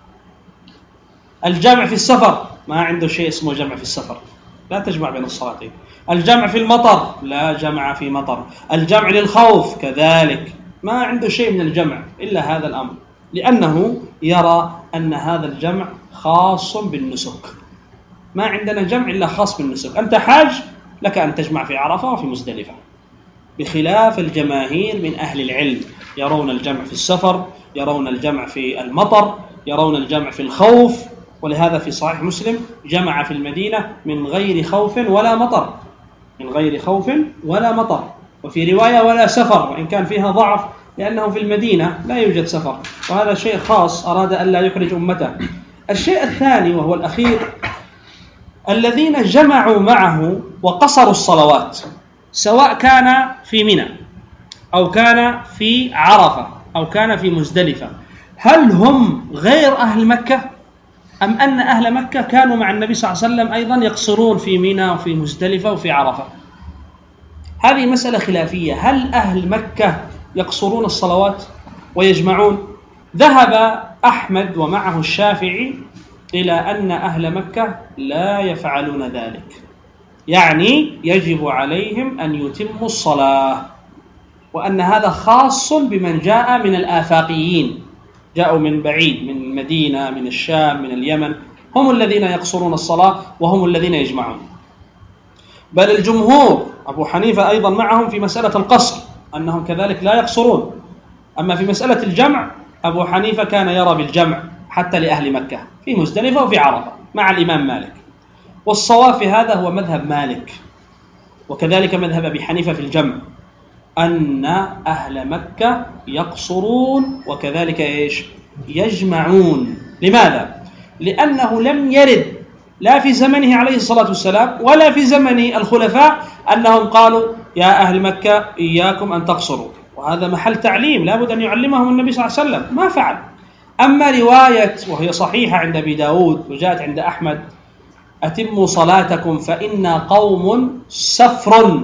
Speaker 3: الجمع في السفر ما عنده شيء اسمه جمع في السفر، لا تجمع بين الصلاتين. الجمع في المطر لا جمع في مطر. الجمع للخوف كذلك، ما عنده شيء من الجمع إلا هذا الأمر، لأنه يرى أن هذا الجمع خاص بالنسك. ما عندنا جمع إلا خاص بالنسك. أنت حاج لك أن تجمع في عرفة وفي مزدلفة، بخلاف الجماهير من أهل العلم يرون الجمع في السفر، يرون الجمع في المطر، يرون الجمع في الخوف. ولهذا في صحيح مسلم جمع في المدينة من غير خوف ولا مطر، من غير خوف ولا مطر، وفي رواية ولا سفر، وإن كان فيها ضعف لأنه في المدينة لا يوجد سفر، وهذا شيء خاص أراد أن لا يحرج أمته. الشيء الثاني وهو الأخير، الذين جمعوا معه وقصروا الصلوات سواء كان في منى أو كان في عرفة أو كان في مزدلفة، هل هم غير أهل مكة أم أن أهل مكة كانوا مع النبي صلى الله عليه وسلم أيضا يقصرون في منى وفي مزدلفة وفي عرفة؟ هذه مسألة خلافية. هل أهل مكة يقصرون الصلوات ويجمعون؟ ذهب أحمد ومعه الشافعي إلى أن أهل مكة لا يفعلون ذلك، يعني يجب عليهم أن يتموا الصلاة، وأن هذا خاص بمن جاء من الآفاقيين، جاءوا من بعيد، من المدينة، من الشام، من اليمن، هم الذين يقصرون الصلاة وهم الذين يجمعون. بل الجمهور أبو حنيفة أيضا معهم في مسألة القصر أنهم كذلك لا يقصرون. أما في مسألة الجمع أبو حنيفة كان يرى بالجمع حتى لأهل مكة في مزدلفة وفي عرفة مع الإمام مالك، والصواب في هذا هو مذهب مالك، وكذلك مذهب أبي حنيفة في الجمع، أن أهل مكة يقصرون وكذلك يجمعون. لماذا؟ لأنه لم يرد لا في زمنه عليه الصلاة والسلام ولا في زمن الخلفاء أنهم قالوا يا أهل مكة إياكم أن تقصروا، وهذا محل تعليم لا بد أن يعلمهم النبي صلى الله عليه وسلم، ما فعل. أما رواية وهي صحيحة عند أبي داود وجاءت عند أحمد أتموا صلاتكم فإن قوم سفر،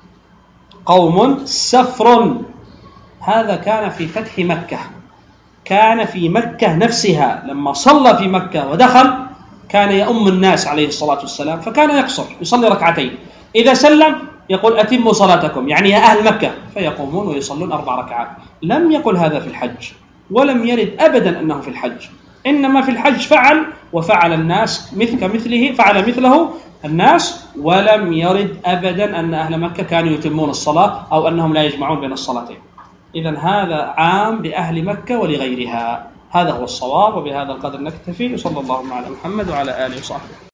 Speaker 3: قوم سفر، هذا كان في فتح مكة، كان في مكة نفسها لما صلى في مكة ودخل كان يؤم الناس عليه الصلاة والسلام، فكان يقصر يصلي ركعتين، إذا سلم يقول أتموا صلاتكم يعني يا أهل مكة، فيقومون ويصلون 4 ركعات. لم يقل هذا في الحج، ولم يرد أبدا أنه في الحج، إنما في الحج فعل وفعل الناس كمثله، فعل مثله الناس، ولم يرد أبدا أن أهل مكة كانوا يتمون الصلاة أو أنهم لا يجمعون بين الصلاتين. إذن هذا عام بأهل مكة ولغيرها، هذا هو الصواب، وبهذا القدر نكتفي، وصلى الله على محمد وعلى آله وصحبه.